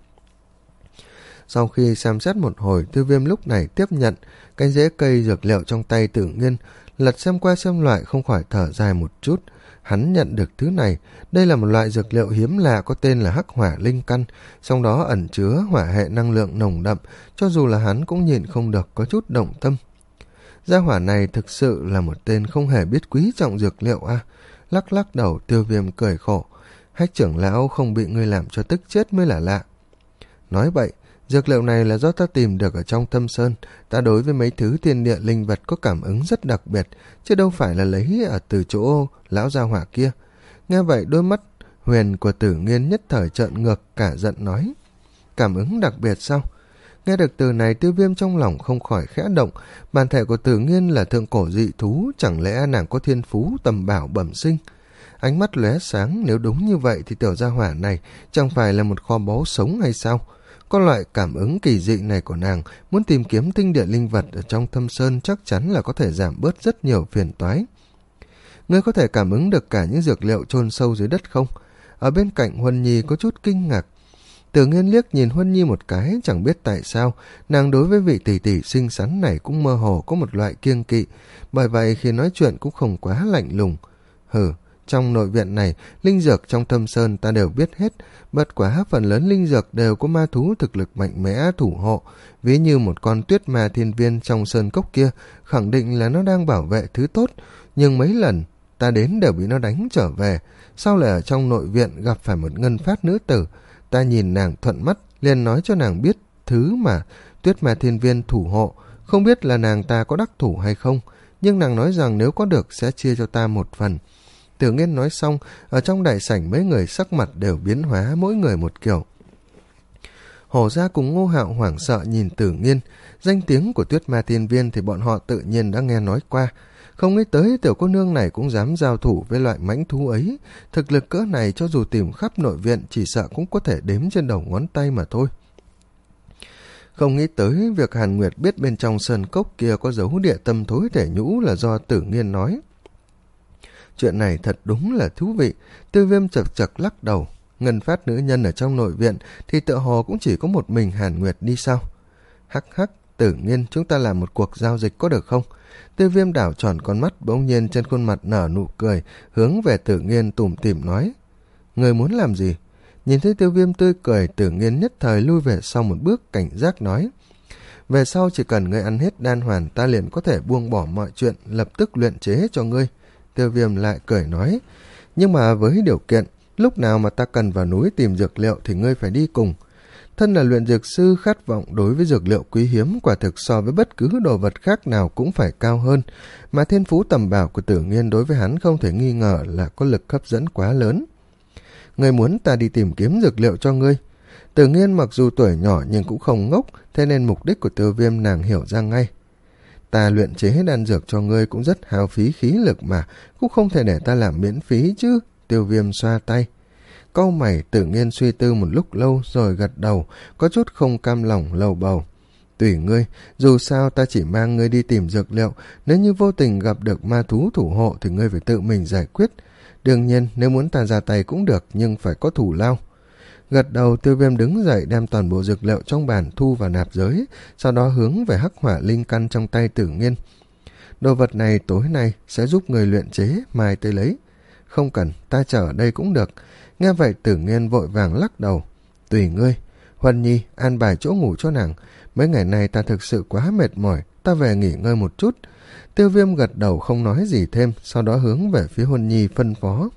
Speaker 1: Sau khi xem xét một hồi, Tiêu Viêm lúc này tiếp nhận cái rễ cây dược liệu trong tay Tử Nghiên, lật xem qua xem loại, không khỏi thở dài một chút. Hắn nhận được thứ này, đây là một loại dược liệu hiếm lạ có tên là Hắc Hỏa Linh Căn, trong đó ẩn chứa hỏa hệ năng lượng nồng đậm, cho dù là hắn cũng nhịn không được có chút động tâm. Gia hỏa này thực sự là một tên không hề biết quý trọng dược liệu à. Lắc lắc đầu, Tiêu Viêm cười khổ. Hách trưởng lão không bị ngươi làm cho tức chết mới là lạ. Nói vậy, dược liệu này là do ta tìm được ở trong Thâm Sơn. Ta đối với mấy thứ thiên địa linh vật có cảm ứng rất đặc biệt, chứ đâu phải là lấy ở từ chỗ lão gia hỏa kia. Nghe vậy, đôi mắt huyền của Tử Nghiên nhất thời trợn ngược, cả giận nói. Cảm ứng đặc biệt sao? Nghe được từ này, Tiêu Viêm trong lòng không khỏi khẽ động. Bản thể của Tử Nghiên là thượng cổ dị thú, chẳng lẽ nàng có thiên phú tầm bảo bẩm sinh? Ánh mắt lóe sáng, nếu đúng như vậy thì tiểu gia hỏa này chẳng phải là một kho báu sống hay sao? Có loại cảm ứng kỳ dị này của nàng, muốn tìm kiếm tinh địa linh vật ở trong Thâm Sơn chắc chắn là có thể giảm bớt rất nhiều phiền toái. Ngươi có thể cảm ứng được cả những dược liệu chôn sâu dưới đất không? Ở bên cạnh Huân Nhi có chút kinh ngạc. Tử Nghiên liếc nhìn Huân Nhi một cái, chẳng biết tại sao, nàng đối với vị tỷ tỷ xinh xắn này cũng mơ hồ có một loại kiêng kỵ, bởi vậy khi nói chuyện cũng không quá lạnh lùng. Hừ, trong nội viện này, linh dược trong Thâm Sơn ta đều biết hết, bất quá phần lớn linh dược đều có ma thú thực lực mạnh mẽ thủ hộ, ví như một con tuyết ma thiên viên trong sơn cốc kia, khẳng định là nó đang bảo vệ thứ tốt, nhưng mấy lần ta đến đều bị nó đánh trở về, sau lại ở trong nội viện gặp phải một ngân phát nữ tử, ta nhìn nàng thuận mắt, liền nói cho nàng biết thứ mà tuyết ma thiên viên thủ hộ, không biết là nàng ta có đắc thủ hay không, nhưng nàng nói rằng nếu có được sẽ chia cho ta một phần. Tử Nghiên nói xong, ở trong đại sảnh mấy người sắc mặt đều biến hóa, mỗi người một kiểu. Hổ Gia cùng Ngô Hạo hoảng sợ nhìn Tử Nghiên, danh tiếng của tuyết ma thiên viên thì bọn họ tự nhiên đã nghe nói qua. Không nghĩ tới tiểu cô nương này cũng dám giao thủ với loại mãnh thú ấy, thực lực cỡ này cho dù tìm khắp nội viện chỉ sợ cũng có thể đếm trên đầu ngón tay mà thôi. Không nghĩ tới việc Hàn Nguyệt biết bên trong sơn cốc kia có dấu địa tâm thối thể nhũ là do Tử Nghiên nói. Chuyện này thật đúng là thú vị. Tiêu Viêm chật chật lắc đầu. Ngân phát nữ nhân ở trong nội viện thì tựa hồ cũng chỉ có một mình Hàn Nguyệt đi sao? Hắc hắc, Tử Nghiên, chúng ta làm một cuộc giao dịch có được không? Tiêu Viêm đảo tròn con mắt, bỗng nhiên trên khuôn mặt nở nụ cười, hướng về Tử Nghiên tủm tỉm nói. Người muốn làm gì? Nhìn thấy Tiêu Viêm tươi cười, Tử Nghiên nhất thời lui về sau một bước, cảnh giác nói. Về sau chỉ cần ngươi ăn hết đan hoàn, ta liền có thể buông bỏ mọi chuyện, lập tức luyện chế cho ngươi. Tiêu Viêm lại cười nói. Nhưng mà với điều kiện, lúc nào mà ta cần vào núi tìm dược liệu thì ngươi phải đi cùng. Thân là luyện dược sư, khát vọng đối với dược liệu quý hiếm quả thực so với bất cứ đồ vật khác nào cũng phải cao hơn, mà thiên phú tầm bảo của Tử Nghiên đối với hắn không thể nghi ngờ là có lực hấp dẫn quá lớn. Ngươi muốn ta đi tìm kiếm dược liệu cho ngươi? Tử Nghiên mặc dù tuổi nhỏ nhưng cũng không ngốc, thế nên mục đích của Tiêu Viêm nàng hiểu ra ngay. Ta luyện chế đan dược cho ngươi cũng rất hao phí khí lực mà, cũng không thể để ta làm miễn phí chứ. Tiêu Viêm xoa tay. Cau mày, Tử Nghiên suy tư một lúc lâu rồi gật đầu, có chút không cam lòng lầu bầu. Tùy ngươi, dù sao ta chỉ mang ngươi đi tìm dược liệu, nếu như vô tình gặp được ma thú thủ hộ thì ngươi phải tự mình giải quyết. Đương nhiên, nếu muốn ta ra tay cũng được, nhưng phải có thủ lao. Gật đầu, Tiêu Viêm đứng dậy đem toàn bộ dược liệu trong bàn thu vào nạp giới, sau đó hướng về hắc hỏa linh căn trong tay Tử Nghiên. Đồ vật này tối nay sẽ giúp người luyện chế, mai tới lấy. Không cần, ta chờ ở đây cũng được. Nghe vậy Tử Nghiên vội vàng lắc đầu. Tùy ngươi, Huân Nhi an bài chỗ ngủ cho nàng. Mấy ngày nay ta thực sự quá mệt mỏi, ta về nghỉ ngơi một chút. Tiêu Viêm gật đầu không nói gì thêm, sau đó hướng về phía Huân Nhi phân phó.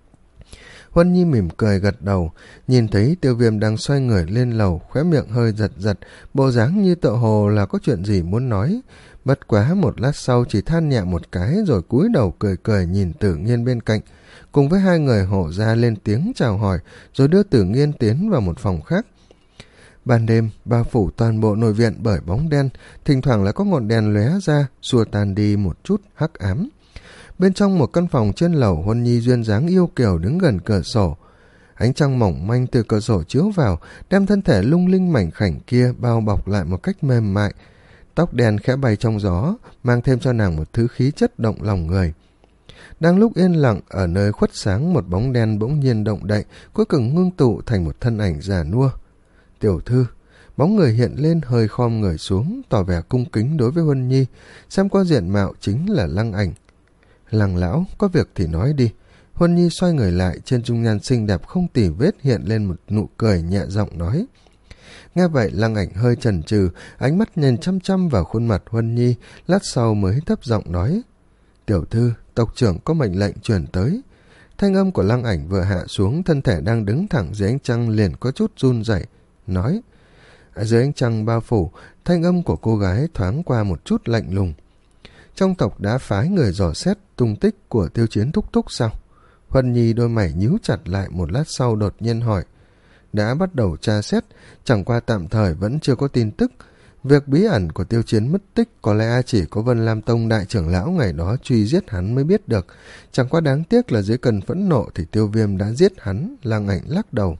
Speaker 1: Huân Nhi mỉm cười gật đầu, nhìn thấy Tiêu Viêm đang xoay người lên lầu, khóe miệng hơi giật giật, bộ dáng như tựa hồ là có chuyện gì muốn nói. Bất quá một lát sau chỉ than nhẹ một cái rồi cúi đầu cười cười nhìn Tử Nghiên bên cạnh, cùng với hai người hổ ra lên tiếng chào hỏi, rồi đưa Tử Nghiên tiến vào một phòng khác. Ban đêm, bao phủ toàn bộ nội viện bởi bóng đen, thỉnh thoảng lại có ngọn đèn lóe ra, xua tan đi một chút hắc ám. Bên trong một căn phòng trên lầu, Huân Nhi duyên dáng yêu kiều đứng gần cửa sổ. Ánh trăng mỏng manh từ cửa sổ chiếu vào, đem thân thể lung linh mảnh khảnh kia bao bọc lại một cách mềm mại. Tóc đen khẽ bay trong gió, mang thêm cho nàng một thứ khí chất động lòng người. Đang lúc yên lặng, ở nơi khuất sáng một bóng đen bỗng nhiên động đậy, cuối cùng ngưng tụ thành một thân ảnh già nua. Tiểu thư, bóng người hiện lên hơi khom người xuống, tỏ vẻ cung kính đối với Huân Nhi, xem qua diện mạo chính là Lăng Ảnh. Lăng lão, có việc thì nói đi. Huân Nhi xoay người lại, trên dung nhan xinh đẹp không tì vết hiện lên một nụ cười nhẹ giọng nói. Nghe vậy Lăng Ảnh hơi chần chừ, ánh mắt nhìn chăm chăm vào khuôn mặt Huân Nhi, lát sau mới thấp giọng nói. Tiểu thư, tộc trưởng có mệnh lệnh truyền tới. Thanh âm của Lăng Ảnh vừa hạ xuống, thân thể đang đứng thẳng dưới ánh trăng liền có chút run rẩy, nói. Ở dưới ánh trăng bao phủ, thanh âm của cô gái thoáng qua một chút lạnh lùng. Trong tộc đã phái người dò xét tung tích của Tiêu Chiến thúc thúc sao? Huân Nhi đôi mày nhíu chặt lại, một lát sau đột nhiên hỏi. Đã bắt đầu tra xét, chẳng qua tạm thời vẫn chưa có tin tức. Việc bí ẩn của Tiêu Chiến mất tích có lẽ chỉ có Vân Lam Tông đại trưởng lão ngày đó truy giết hắn mới biết được. Chẳng qua đáng tiếc là dưới cơn phẫn nộ thì Tiêu Viêm đã giết hắn. Lăng Ảnh lắc đầu.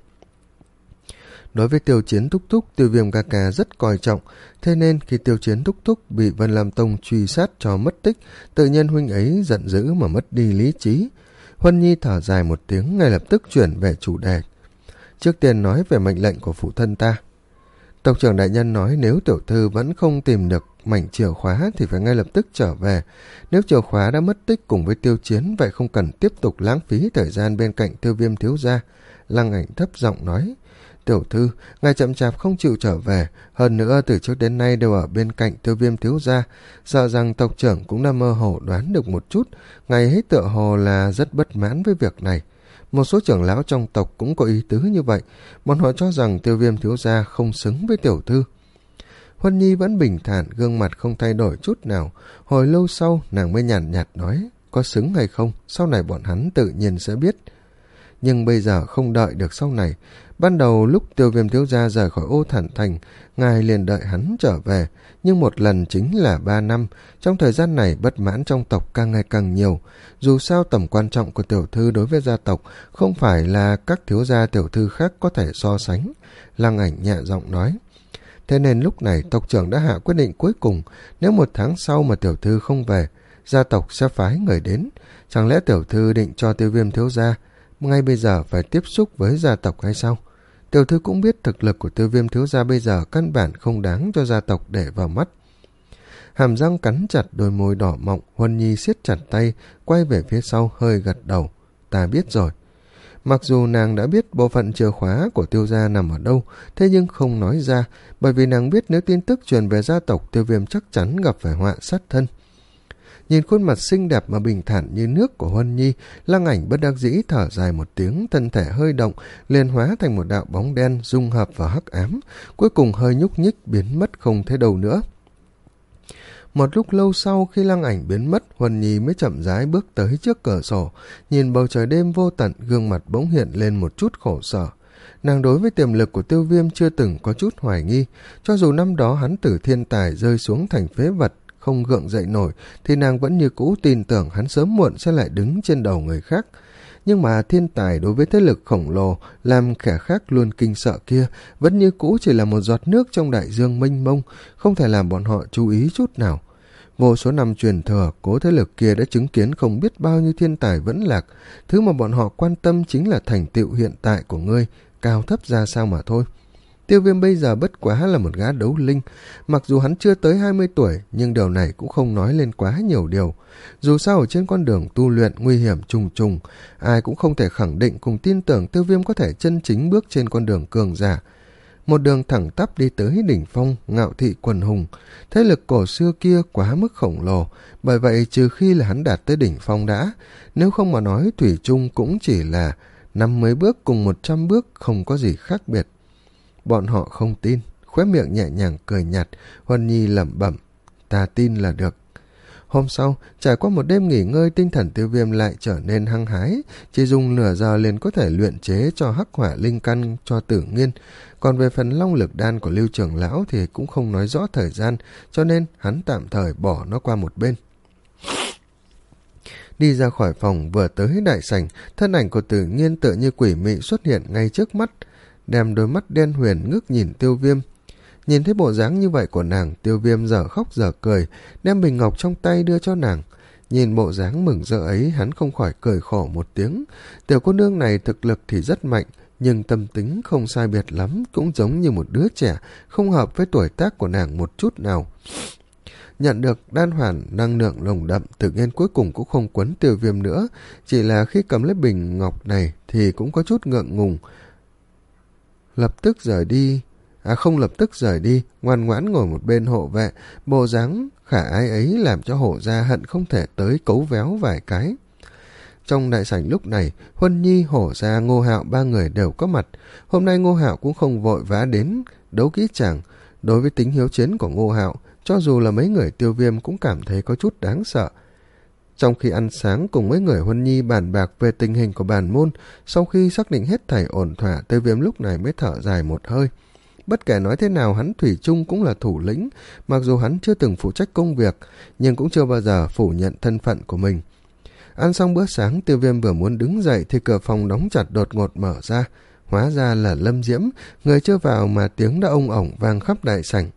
Speaker 1: Đối với Tiêu Chiến thúc thúc, Tiêu Viêm ca ca rất coi trọng, thế nên khi Tiêu Chiến thúc thúc bị Vân Lam Tông truy sát cho mất tích, tự nhiên huynh ấy giận dữ mà mất đi lý trí. Huân Nhi thở dài một tiếng, ngay lập tức chuyển về chủ đề. Trước tiên nói về mệnh lệnh của phụ thân ta. Tộc trưởng đại nhân nói nếu tiểu thư vẫn không tìm được mảnh chìa khóa thì phải ngay lập tức trở về. Nếu chìa khóa đã mất tích cùng với Tiêu Chiến, vậy không cần tiếp tục lãng phí thời gian bên cạnh Tiêu Viêm thiếu gia. Lăng Ảnh thấp giọng nói. Tiểu thư, ngài chậm chạp không chịu trở về, hơn nữa từ trước đến nay đều ở bên cạnh Tiêu Viêm thiếu gia, sợ rằng tộc trưởng cũng đã mơ hồ đoán được một chút, ngài ấy tựa hồ là rất bất mãn với việc này. Một số trưởng lão trong tộc cũng có ý tứ như vậy, bọn họ cho rằng Tiêu Viêm thiếu gia không xứng với tiểu thư. Huân Nhi vẫn bình thản, gương mặt không thay đổi chút nào, hồi lâu sau nàng mới nhàn nhạt, nhạt nói, có xứng hay không, sau này bọn hắn tự nhiên sẽ biết. Nhưng bây giờ không đợi được sau này. Ban đầu lúc Tiêu Viêm thiếu gia rời khỏi Ô Thản Thành, ngài liền đợi hắn trở về, nhưng một lần chính là ba năm. Trong thời gian này bất mãn trong tộc càng ngày càng nhiều. Dù sao tầm quan trọng của tiểu thư đối với gia tộc không phải là các thiếu gia tiểu thư khác có thể so sánh. Lăng Ảnh nhẹ giọng nói. Thế nên lúc này tộc trưởng đã hạ quyết định cuối cùng, nếu một tháng sau mà tiểu thư không về, gia tộc sẽ phái người đến. Chẳng lẽ tiểu thư định cho Tiêu Viêm thiếu gia ngay bây giờ phải tiếp xúc với gia tộc hay sao? Tiểu thư cũng biết thực lực của Tiêu Viêm thiếu gia bây giờ căn bản không đáng cho gia tộc để vào mắt. Hàm răng cắn chặt đôi môi đỏ mọng, Huân Nhi siết chặt tay, quay về phía sau hơi gật đầu. Ta biết rồi. Mặc dù nàng đã biết bộ phận chìa khóa của Tiêu gia nằm ở đâu, thế nhưng không nói ra, bởi vì nàng biết nếu tin tức truyền về gia tộc, Tiêu Viêm chắc chắn gặp phải họa sát thân. Nhìn khuôn mặt xinh đẹp mà bình thản như nước của Huân Nhi, Lăng Ảnh bất đắc dĩ thở dài một tiếng, thân thể hơi động, liền hóa thành một đạo bóng đen dung hợp vào hắc ám, cuối cùng hơi nhúc nhích biến mất không thấy đâu nữa. Một lúc lâu sau, khi Lăng Ảnh biến mất, Huân Nhi mới chậm rãi bước tới trước cửa sổ, nhìn bầu trời đêm vô tận, gương mặt bỗng hiện lên một chút khổ sở. Nàng đối với tiềm lực của Tiêu Viêm chưa từng có chút hoài nghi, cho dù năm đó hắn từ thiên tài rơi xuống thành phế vật, không gượng dậy nổi, thì nàng vẫn như cũ tin tưởng hắn sớm muộn sẽ lại đứng trên đầu người khác. Nhưng mà thiên tài đối với thế lực khổng lồ làm kẻ khác luôn kinh sợ kia vẫn như cũ chỉ là một giọt nước trong đại dương mênh mông, không thể làm bọn họ chú ý chút nào. Vô số năm truyền thừa, cố thế lực kia đã chứng kiến không biết bao nhiêu thiên tài vẫn lạc, thứ mà bọn họ quan tâm chính là thành tựu hiện tại của ngươi, cao thấp ra sao mà thôi. Tiêu Viêm bây giờ bất quá là một gã đấu linh, mặc dù hắn chưa tới hai mươi tuổi, nhưng điều này cũng không nói lên quá nhiều điều. Dù sao ở trên con đường tu luyện nguy hiểm trùng trùng, ai cũng không thể khẳng định cùng tin tưởng Tiêu Viêm có thể chân chính bước trên con đường cường giả. Một đường thẳng tắp đi tới đỉnh phong, ngạo thị quần hùng. Thế lực cổ xưa kia quá mức khổng lồ, bởi vậy trừ khi là hắn đạt tới đỉnh phong đã, nếu không mà nói thủy chung cũng chỉ là năm mươi bước cùng một trăm bước, không có gì khác biệt. Bọn họ không tin, khóe miệng nhẹ nhàng cười nhạt, Huân Nhi lẩm bẩm, ta tin là được. Hôm sau, trải qua một đêm nghỉ ngơi, tinh thần Tiêu Viêm lại trở nên hăng hái, chỉ dùng nửa giờ liền có thể luyện chế cho hắc hỏa linh căn cho Tử Nghiên. Còn về phần long lực đan của Lưu trưởng lão thì cũng không nói rõ thời gian, cho nên hắn tạm thời bỏ nó qua một bên. Đi ra khỏi phòng, vừa tới đại sảnh, thân ảnh của Tử Nghiên tựa như quỷ mị xuất hiện ngay trước mắt, đem đôi mắt đen huyền ngước nhìn Tiêu Viêm. Nhìn thấy bộ dáng như vậy của nàng, Tiêu Viêm dở khóc dở cười, đem bình ngọc trong tay đưa cho nàng. Nhìn bộ dáng mừng rỡ ấy, hắn không khỏi cười khổ một tiếng. Tiểu cô nương này thực lực thì rất mạnh, nhưng tâm tính không sai biệt lắm, cũng giống như một đứa trẻ, không hợp với tuổi tác của nàng một chút nào. Nhận được đan hoàn năng lượng nồng đậm, Tử Nghiên cuối cùng cũng không quấn Tiêu Viêm nữa, chỉ là khi cầm lấy bình ngọc này thì cũng có chút ngượng ngùng. Lập tức rời đi, à không lập tức rời đi, ngoan ngoãn ngồi một bên hộ vệ, bộ dáng khả ái ấy làm cho Hổ gia hận không thể tới cấu véo vài cái. Trong đại sảnh lúc này, Huân Nhi, Hổ gia, Ngô Hạo ba người đều có mặt. Hôm nay Ngô Hạo cũng không vội vã đến đấu kỹ chàng. Đối với tính hiếu chiến của Ngô Hạo, cho dù là mấy người Tiêu Viêm cũng cảm thấy có chút đáng sợ. Trong khi ăn sáng cùng mấy người Huân Nhi bàn bạc về tình hình của bản môn, sau khi xác định hết thảy ổn thỏa, Tiêu Viêm lúc này mới thở dài một hơi. Bất kể nói thế nào, hắn thủy chung cũng là thủ lĩnh, mặc dù hắn chưa từng phụ trách công việc, nhưng cũng chưa bao giờ phủ nhận thân phận của mình. Ăn xong bữa sáng, Tiêu Viêm vừa muốn đứng dậy thì cửa phòng đóng chặt đột ngột mở ra. Hóa ra là Lâm Diễm, người chưa vào mà tiếng đã ông ổng vang khắp đại sảnh.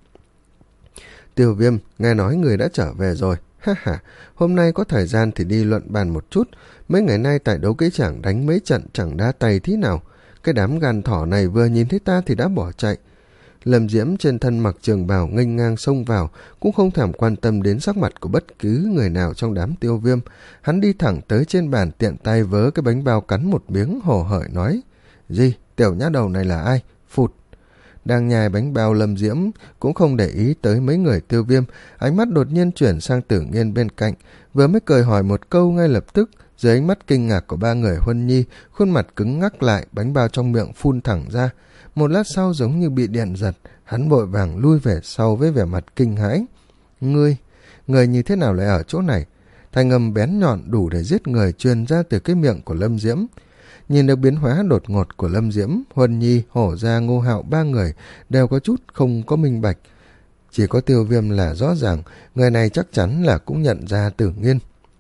Speaker 1: Tiêu Viêm, nghe nói người đã trở về rồi. Ha ha, hôm nay có thời gian thì đi luận bàn một chút. Mấy ngày nay tại đấu kỹ chẳng đánh mấy trận chẳng đá tay thế nào. Cái đám gan thỏ này vừa nhìn thấy ta thì đã bỏ chạy. Lâm Diễm trên thân mặc trường bào nghênh ngang xông vào, cũng không thèm quan tâm đến sắc mặt của bất cứ người nào trong đám Tiêu Viêm. Hắn đi thẳng tới trên bàn, tiện tay vớ cái bánh bao cắn một miếng, hồ hởi nói, gì, tiểu nhá đầu này là ai? Phụt. Đang nhai bánh bao, Lâm Diễm cũng không để ý tới mấy người Tiêu Viêm, ánh mắt đột nhiên chuyển sang Tử Nghiên bên cạnh, vừa mới cười hỏi một câu, ngay lập tức dưới ánh mắt kinh ngạc của ba người Huân Nhi, khuôn mặt cứng ngắc lại, bánh bao trong miệng phun thẳng ra. Một lát sau giống như bị điện giật, hắn vội vàng lui về sau với vẻ mặt kinh hãi. Ngươi, người như thế nào lại ở chỗ này? Thanh âm bén nhọn đủ để giết người truyền ra từ cái miệng của Lâm Diễm. Nhìn được biến hóa đột ngột của Lâm Diễm, Huân Nhi, Hổ gia, Ngô Hạo ba người đều có chút không có minh bạch. Chỉ có Tiêu Viêm là rõ ràng, người này chắc chắn là cũng nhận ra Tử Nghiên.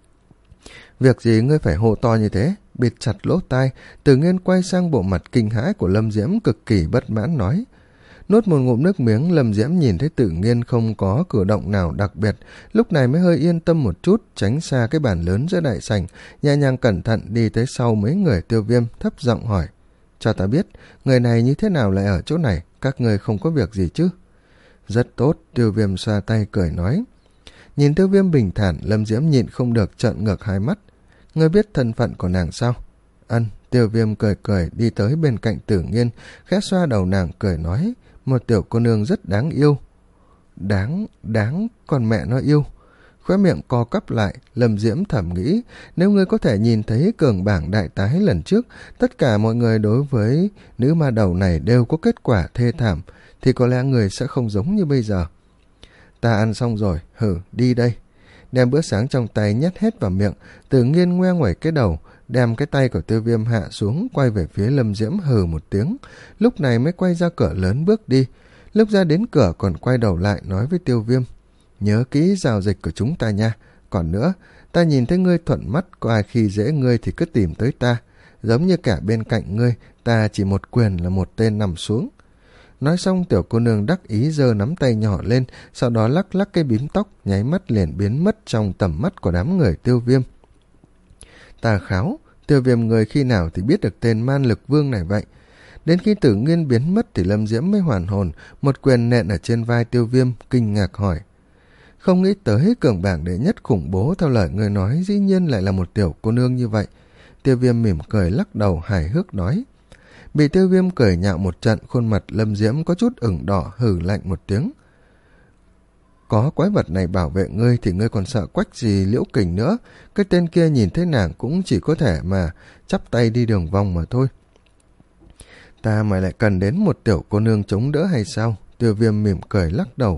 Speaker 1: Việc gì ngươi phải hô to như thế? Bịt chặt lỗ tai, Tử Nghiên quay sang bộ mặt kinh hãi của Lâm Diễm cực kỳ bất mãn nói. Nuốt một ngụm nước miếng, Lâm Diễm nhìn thấy Tử Nghiên không có cử động nào đặc biệt, lúc này mới hơi yên tâm một chút, tránh xa cái bàn lớn giữa đại sảnh, nhẹ nhàng cẩn thận đi tới sau mấy người Tiêu Viêm, thấp giọng hỏi, cho ta biết, người này như thế nào lại ở chỗ này, các ngươi không có việc gì chứ? Rất tốt, Tiêu Viêm xoa tay cười nói. Nhìn Tiêu Viêm bình thản, Lâm Diễm nhịn không được trợn ngược hai mắt. Ngươi biết thân phận của nàng sao? Ân, Tiêu Viêm cười cười đi tới bên cạnh Tử Nghiên, khẽ xoa đầu nàng cười nói, một tiểu cô nương rất đáng yêu. Đáng, đáng, còn mẹ nó yêu. Khóe miệng co cắp lại, Lâm Diễm thầm nghĩ, nếu ngươi có thể nhìn thấy cường bảng đại tái lần trước, tất cả mọi người đối với nữ ma đầu này đều có kết quả thê thảm, thì có lẽ người sẽ không giống như bây giờ. Ta ăn xong rồi, hử, đi đây. Đem bữa sáng trong tay nhét hết vào miệng, Tử Nghiên ngoe nguẩy cái đầu, đem cái tay của Tiêu Viêm hạ xuống, quay về phía Lâm Diễm hừ một tiếng, lúc này mới quay ra cửa lớn bước đi. Lúc ra đến cửa còn quay đầu lại nói với Tiêu Viêm, nhớ kỹ giao dịch của chúng ta nha. Còn nữa, ta nhìn thấy ngươi thuận mắt, có ai khi dễ ngươi thì cứ tìm tới ta. Giống như cả bên cạnh ngươi, ta chỉ một quyền là một tên nằm xuống. Nói xong tiểu cô nương đắc ý giơ nắm tay nhỏ lên, sau đó lắc lắc cái bím tóc, nháy mắt liền biến mất trong tầm mắt của đám người Tiêu Viêm. Tà kháo, Tiêu Viêm người khi nào thì biết được tên man lực vương này vậy? Đến khi Tử Nghiên biến mất thì Lâm Diễm mới hoàn hồn, một quyền nện ở trên vai Tiêu Viêm, kinh ngạc hỏi. Không nghĩ tới cường bảng đệ nhất khủng bố theo lời người nói dĩ nhiên lại là một tiểu cô nương như vậy. Tiêu Viêm mỉm cười lắc đầu hài hước nói. Bị Tiêu Viêm cười nhạo một trận, khuôn mặt Lâm Diễm có chút ửng đỏ, hừ lạnh một tiếng. Có quái vật này bảo vệ ngươi thì ngươi còn sợ quách gì Liễu Kình nữa. Cái tên kia nhìn thấy nàng cũng chỉ có thể mà chắp tay đi đường vòng mà thôi. Ta mà lại cần đến một tiểu cô nương chống đỡ hay sao? Tiêu Viêm mỉm cười lắc đầu.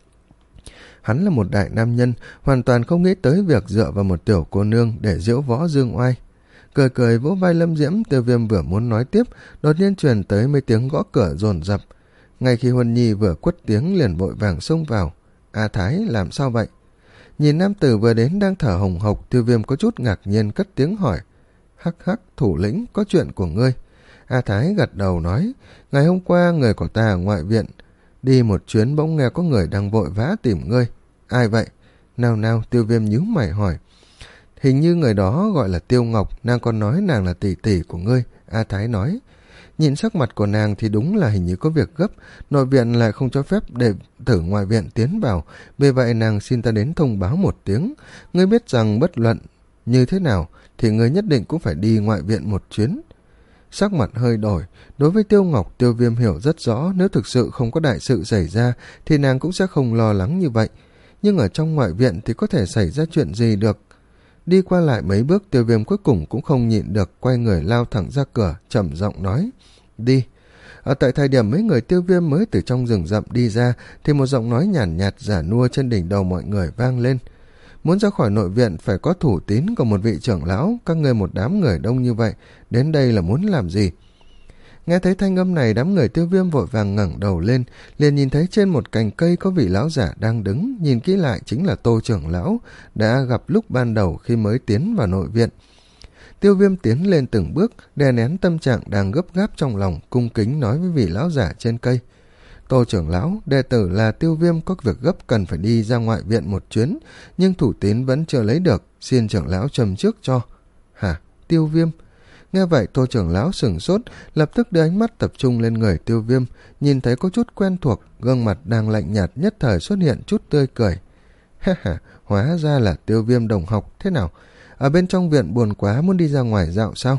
Speaker 1: Hắn là một đại nam nhân, hoàn toàn không nghĩ tới việc dựa vào một tiểu cô nương để diễu võ dương oai. Cười cười vỗ vai Lâm Diễm, Tiêu Viêm vừa muốn nói tiếp, đột nhiên truyền tới mấy tiếng gõ cửa dồn dập. Ngay khi Huân Nhi vừa quất tiếng liền vội vàng xông vào. A Thái, làm sao vậy? Nhìn nam tử vừa đến đang thở hồng hộc, Tiêu Viêm có chút ngạc nhiên cất tiếng hỏi. Hắc hắc, thủ lĩnh, có chuyện của ngươi. A Thái gật đầu nói, ngày hôm qua người của ta ở ngoại viện đi một chuyến bỗng nghe có người đang vội vã tìm ngươi. Ai vậy? Nào nào, Tiêu Viêm nhíu mày hỏi. Hình như người đó gọi là Tiêu Ngọc, nàng còn nói nàng là tỷ tỷ của ngươi. A Thái nói. Nhìn sắc mặt của nàng thì đúng là hình như có việc gấp, nội viện lại không cho phép để thử ngoại viện tiến vào, vì vậy nàng xin ta đến thông báo một tiếng. Ngươi biết rằng bất luận như thế nào thì ngươi nhất định cũng phải đi ngoại viện một chuyến. Sắc mặt hơi đổi, đối với Tiêu Ngọc, Tiêu Viêm hiểu rất rõ, nếu thực sự không có đại sự xảy ra thì nàng cũng sẽ không lo lắng như vậy. Nhưng ở trong ngoại viện thì có thể xảy ra chuyện gì được. Đi qua lại mấy bước, Tiêu Viêm cuối cùng cũng không nhịn được, quay người lao thẳng ra cửa, trầm giọng nói, đi. Ở tại thời điểm mấy người Tiêu Viêm mới từ trong rừng rậm đi ra thì một giọng nói nhàn nhạt, nhạt giả nua trên đỉnh đầu mọi người vang lên. Muốn ra khỏi nội viện phải có thủ tín của một vị trưởng lão, các ngươi một đám người đông như vậy, đến đây là muốn làm gì? Nghe thấy thanh âm này, đám người Tiêu Viêm vội vàng ngẩng đầu lên, liền nhìn thấy trên một cành cây có vị lão giả đang đứng, nhìn kỹ lại chính là Tô trưởng lão, đã gặp lúc ban đầu khi mới tiến vào nội viện. Tiêu Viêm tiến lên từng bước, đè nén tâm trạng đang gấp gáp trong lòng, cung kính nói với vị lão giả trên cây. Tô trưởng lão, đệ tử là Tiêu Viêm có việc gấp cần phải đi ra ngoại viện một chuyến, nhưng thủ tín vẫn chưa lấy được, xin trưởng lão trầm trước cho. Hả? Tiêu Viêm? Nghe vậy Tô trưởng lão sửng sốt, lập tức đưa ánh mắt tập trung lên người Tiêu Viêm, nhìn thấy có chút quen thuộc, gương mặt đang lạnh nhạt nhất thời xuất hiện chút tươi cười. Ha ha, hóa ra là Tiêu Viêm đồng học, thế nào? Ở bên trong viện buồn quá muốn đi ra ngoài dạo sao?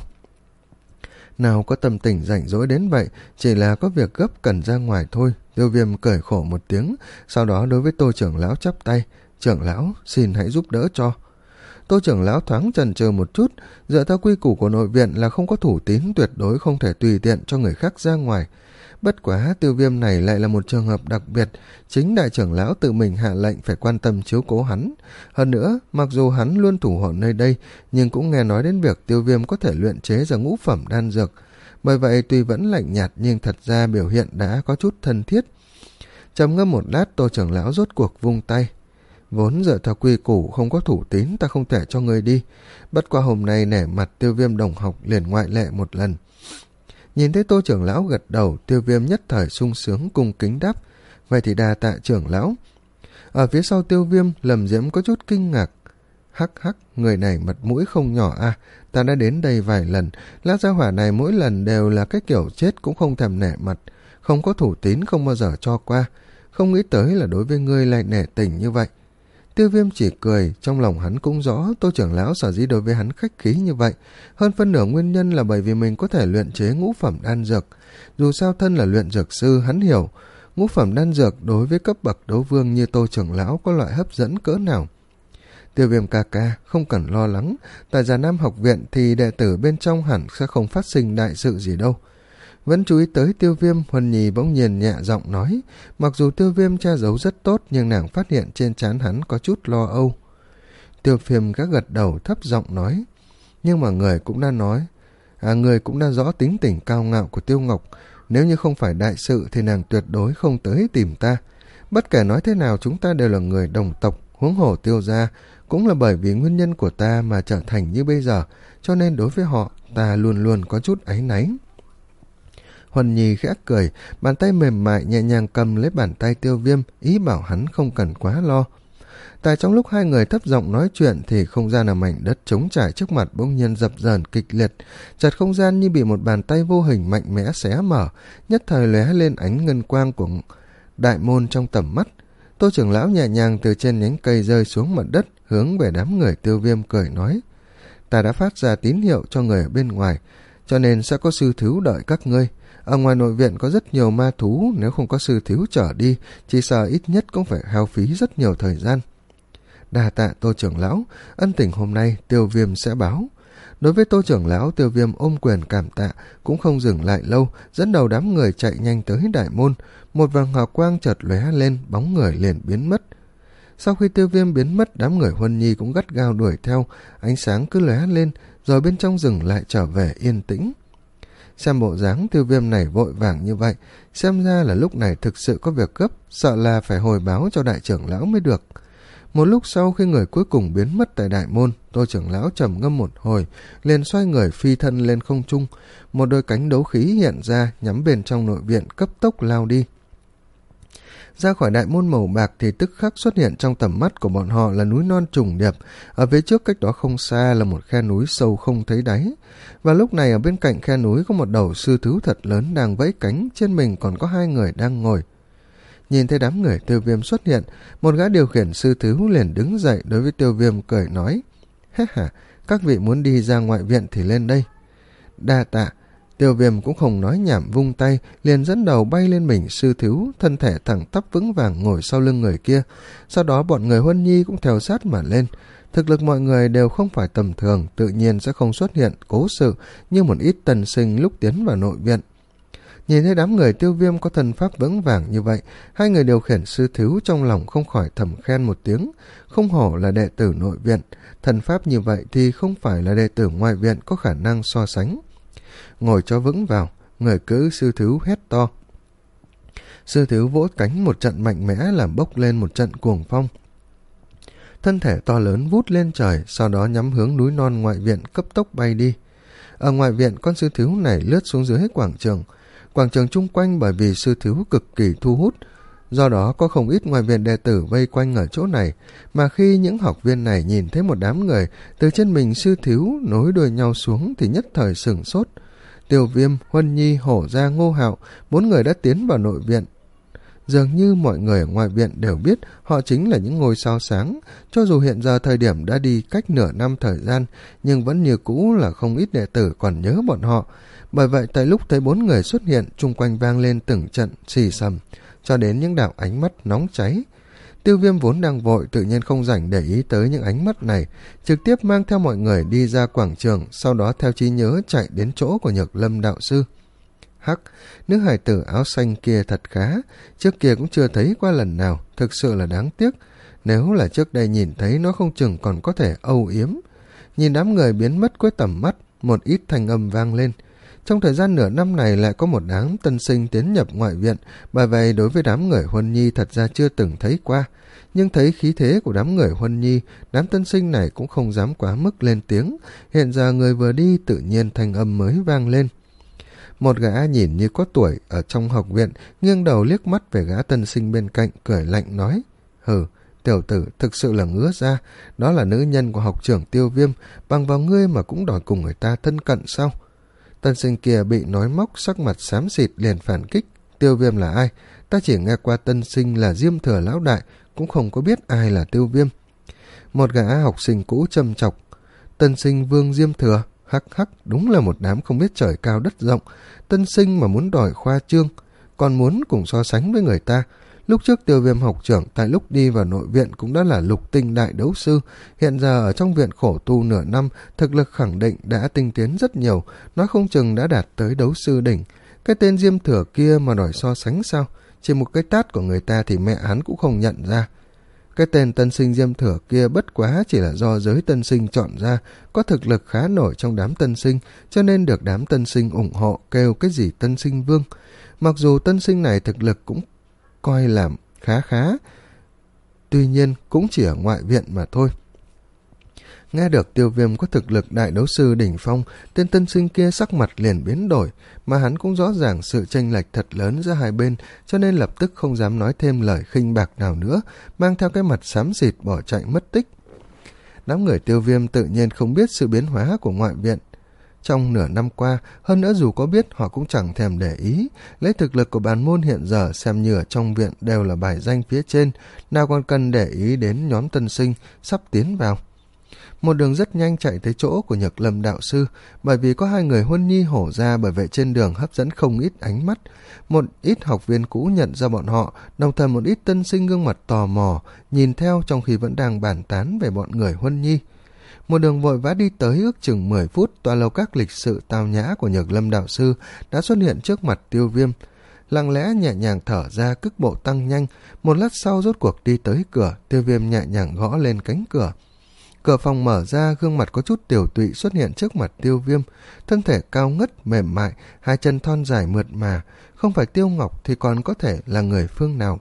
Speaker 1: Nào có tâm tình rảnh rỗi đến vậy, chỉ là có việc gấp cần ra ngoài thôi. Tiêu Viêm cười khổ một tiếng, sau đó đối với Tô trưởng lão chắp tay. Trưởng lão, xin hãy giúp đỡ cho. Tô trưởng lão thoáng chần chừ một chút, dựa theo quy củ của nội viện là không có thủ tín tuyệt đối không thể tùy tiện cho người khác ra ngoài. Bất quá Tiêu Viêm này lại là một trường hợp đặc biệt, chính đại trưởng lão tự mình hạ lệnh phải quan tâm chiếu cố hắn. Hơn nữa, mặc dù hắn luôn thủ hộ nơi đây, nhưng cũng nghe nói đến việc Tiêu Viêm có thể luyện chế ra ngũ phẩm đan dược. Bởi vậy tuy vẫn lạnh nhạt nhưng thật ra biểu hiện đã có chút thân thiết. Trầm ngâm một lát, Tô trưởng lão rốt cuộc vung tay. Vốn dựa theo quy củ không có thủ tín ta không thể cho người đi. Bất qua hôm nay nể mặt Tiêu Viêm đồng học liền ngoại lệ một lần. Nhìn thấy Tô trưởng lão gật đầu, Tiêu Viêm nhất thời sung sướng cung kính đáp. Vậy thì đa tạ trưởng lão. Ở phía sau Tiêu Viêm, Lâm Diễm có chút kinh ngạc. Hắc hắc, người này mặt mũi không nhỏ à, ta đã đến đây vài lần, lão gia hỏa này mỗi lần đều là cái kiểu chết cũng không thèm nể mặt, không có thủ tín không bao giờ cho qua, không nghĩ tới là đối với ngươi lại nể tình như vậy. Tiêu Viêm chỉ cười, trong lòng hắn cũng rõ Tô trưởng lão sở dĩ đối với hắn khách khí như vậy, hơn phân nửa nguyên nhân là bởi vì mình có thể luyện chế ngũ phẩm đan dược. Dù sao thân là luyện dược sư, hắn hiểu ngũ phẩm đan dược đối với cấp bậc đấu vương như Tô trưởng lão có loại hấp dẫn cỡ nào. Tiêu Viêm ca ca, không cần lo lắng, tại Già Nam học viện thì đệ tử bên trong hẳn sẽ không phát sinh đại sự gì đâu. Vẫn chú ý tới Tiêu Viêm, Huân Nhi bỗng nhiên nhẹ giọng nói, mặc dù Tiêu Viêm che giấu rất tốt nhưng nàng phát hiện trên trán hắn có chút lo âu. Tiêu Viêm gác gật đầu thấp giọng nói, nhưng mà người cũng đã nói, à người cũng đã rõ tính tình cao ngạo của Tiêu Ngọc, nếu như không phải đại sự thì nàng tuyệt đối không tới tìm ta. Bất kể nói thế nào chúng ta đều là người đồng tộc, huống hồ Tiêu gia cũng là bởi vì nguyên nhân của ta mà trở thành như bây giờ, cho nên đối với họ ta luôn luôn có chút áy náy. Huân Nhi khẽ cười, bàn tay mềm mại nhẹ nhàng cầm lấy bàn tay Tiêu Viêm, ý bảo hắn không cần quá lo. Tại trong lúc hai người thấp giọng nói chuyện thì không gian ở mảnh đất trống trải trước mặt bỗng nhiên dập dờn kịch liệt, chợt không gian như bị một bàn tay vô hình mạnh mẽ xé mở, nhất thời lóe lên ánh ngân quang của đại môn trong tầm mắt. Tô trưởng lão nhẹ nhàng từ trên nhánh cây rơi xuống mặt đất, hướng về đám người Tiêu Viêm cười nói, ta đã phát ra tín hiệu cho người ở bên ngoài, cho nên sẽ có sư thíu đợi các ngươi. Ở ngoài nội viện có rất nhiều ma thú, nếu không có sư thíu trở đi, chỉ sợ ít nhất cũng phải hao phí rất nhiều thời gian. Đa tạ Tô trưởng lão, ân tình hôm nay Tiêu Viêm sẽ báo. Đối với Tô trưởng lão, Tiêu Viêm ôm quyền cảm tạ, cũng không dừng lại lâu, dẫn đầu đám người chạy nhanh tới đại môn. Một vầng hào quang chợt lóe lên, bóng người liền biến mất. Sau khi Tiêu Viêm biến mất, đám người Huân Nhi cũng gắt gao đuổi theo, ánh sáng cứ lóe lên, rồi bên trong rừng lại trở về yên tĩnh. Xem bộ dáng Tiêu Viêm này vội vàng như vậy, xem ra là lúc này thực sự có việc gấp, sợ là phải hồi báo cho đại trưởng lão mới được. Một lúc sau khi người cuối cùng biến mất tại đại môn, Tô trưởng lão trầm ngâm một hồi, liền xoay người phi thân lên không trung, một đôi cánh đấu khí hiện ra nhắm bên trong nội viện cấp tốc lao đi. Ra khỏi đại môn màu bạc thì tức khắc xuất hiện trong tầm mắt của bọn họ là núi non trùng điệp, ở phía trước cách đó không xa là một khe núi sâu không thấy đáy. Và lúc này ở bên cạnh khe núi có một đầu sư thú thật lớn đang vẫy cánh, trên mình còn có hai người đang ngồi. Nhìn thấy đám người Tiêu Viêm xuất hiện, một gã điều khiển sư thú liền đứng dậy đối với Tiêu Viêm cười nói, hé hả, các vị muốn đi ra ngoại viện thì lên đây. Đa tạ. Tiêu Viêm cũng không nói nhảm, vung tay liền dẫn đầu bay lên mình sư thú, thân thể thẳng tắp vững vàng ngồi sau lưng người kia. Sau đó bọn người Huân Nhi cũng theo sát mà lên. Thực lực mọi người đều không phải tầm thường, tự nhiên sẽ không xuất hiện cố sự như một ít tân sinh lúc tiến vào nội viện. Nhìn thấy đám người Tiêu Viêm có thần pháp vững vàng như vậy, hai người điều khiển sư thú trong lòng không khỏi thầm khen một tiếng, không hổ là đệ tử nội viện, thần pháp như vậy thì không phải là đệ tử ngoại viện có khả năng so sánh. Ngồi cho vững vào, người cưỡi sư thú hét to. Sư thú vỗ cánh một trận mạnh mẽ làm bốc lên một trận cuồng phong. Thân thể to lớn vút lên trời, sau đó nhắm hướng núi non ngoại viện cấp tốc bay đi. Ở ngoại viện, con sư thú này lướt xuống dưới quảng trường. Quảng trường chung quanh bởi vì sư thú cực kỳ thu hút, do đó có không ít ngoại viện đệ tử vây quanh ở chỗ này, mà khi những học viên này nhìn thấy một đám người từ trên mình sư thú nối đuôi nhau xuống thì nhất thời sửng sốt. Tiêu Viêm, Huân Nhi, Hổ Gia, Ngô Hạo, bốn người đã tiến vào nội viện. Dường như mọi người ở ngoại viện đều biết họ chính là những ngôi sao sáng, cho dù hiện giờ thời điểm đã đi cách nửa năm thời gian, nhưng vẫn như cũ là không ít đệ tử còn nhớ bọn họ. Bởi vậy tại lúc thấy bốn người xuất hiện, chung quanh vang lên từng trận xì xầm, cho đến những đạo ánh mắt nóng cháy. Tiêu Viêm vốn đang vội, tự nhiên không rảnh để ý tới những ánh mắt này, trực tiếp mang theo mọi người đi ra quảng trường, sau đó theo trí nhớ chạy đến chỗ của Nhược Lâm đạo sư. Hắc, nữ hài tử áo xanh kia thật khá, trước kia cũng chưa thấy qua lần nào, thực sự là đáng tiếc. Nếu là trước đây nhìn thấy nó không chừng còn có thể âu yếm. Nhìn đám người biến mất cuối tầm mắt, một ít thanh âm vang lên. Trong thời gian nửa năm này lại có một đám tân sinh tiến nhập ngoại viện, bởi vậy đối với đám người Huân Nhi thật ra chưa từng thấy qua. Nhưng thấy khí thế của đám người Huân Nhi, đám tân sinh này cũng không dám quá mức lên tiếng. Hiện giờ người vừa đi tự nhiên thanh âm mới vang lên. Một gã nhìn như có tuổi ở trong học viện, nghiêng đầu liếc mắt về gã tân sinh bên cạnh, cười lạnh nói, hừ, tiểu tử thực sự là ngứa ra, đó là nữ nhân của học trưởng Tiêu Viêm, bằng vào ngươi mà cũng đòi cùng người ta thân cận sao? Tân sinh kia bị nói móc, sắc mặt xám xịt liền phản kích. Tiêu Viêm là ai? Ta chỉ nghe qua tân sinh là Diêm Thừa lão đại, cũng không có biết ai là Tiêu Viêm. Một gã học sinh cũ châm chọc. Tân sinh Vương Diêm Thừa, hắc hắc, đúng là một đám không biết trời cao đất rộng. Tân sinh mà muốn đòi khoa trương, còn muốn cùng so sánh với người ta. Lúc trước Tiêu Viêm học trưởng tại lúc đi vào nội viện cũng đã là lục tinh đại đấu sư, hiện giờ ở trong viện khổ tu nửa năm, thực lực khẳng định đã tinh tiến rất nhiều, nói không chừng đã đạt tới đấu sư đỉnh. Cái tên Diêm Thừa kia mà đòi so sánh sao? Chỉ một cái tát của người ta thì mẹ hắn cũng không nhận ra. Cái tên tân sinh Diêm Thừa kia bất quá chỉ là do giới tân sinh chọn ra, có thực lực khá nổi trong đám tân sinh, cho nên được đám tân sinh ủng hộ, kêu cái gì tân sinh vương. Mặc dù tân sinh này thực lực cũng coi làm khá khá, tuy nhiên cũng chỉ ở ngoại viện mà thôi. Nghe được Tiêu Viêm có thực lực đại đấu sư đỉnh phong, tên tân sinh kia sắc mặt liền biến đổi, mà hắn cũng rõ ràng sự chênh lệch thật lớn giữa hai bên, cho nên lập tức không dám nói thêm lời khinh bạc nào nữa, mang theo cái mặt xám xịt bỏ chạy mất tích. Đám người Tiêu Viêm tự nhiên không biết sự biến hóa của ngoại viện. Trong nửa năm qua, hơn nữa dù có biết họ cũng chẳng thèm để ý, lấy thực lực của bản môn hiện giờ xem như ở trong viện đều là bài danh phía trên, nào còn cần để ý đến nhóm tân sinh sắp tiến vào. Một đường rất nhanh chạy tới chỗ của Nhược Lâm đạo sư, bởi vì có hai người huân nhi hổ ra, bởi vậy trên đường hấp dẫn không ít ánh mắt. Một ít học viên cũ nhận ra bọn họ, đồng thời một ít tân sinh gương mặt tò mò, nhìn theo trong khi vẫn đang bàn tán về bọn người huân nhi. Một đường vội vã đi tới ước chừng mười phút, tòa lầu các lịch sự tao nhã của Nhược Lâm đạo sư đã xuất hiện trước mặt Tiêu Viêm. Lặng lẽ nhẹ nhàng thở ra, cước bộ tăng nhanh, một lát sau rốt cuộc đi tới cửa. Tiêu Viêm nhẹ nhàng gõ lên cánh cửa. Cửa phòng mở ra, gương mặt có chút tiểu tụy xuất hiện trước mặt Tiêu Viêm, thân thể cao ngất, mềm mại, hai chân thon dài mượt mà, không phải Tiêu Ngọc thì còn có thể là người phương nào.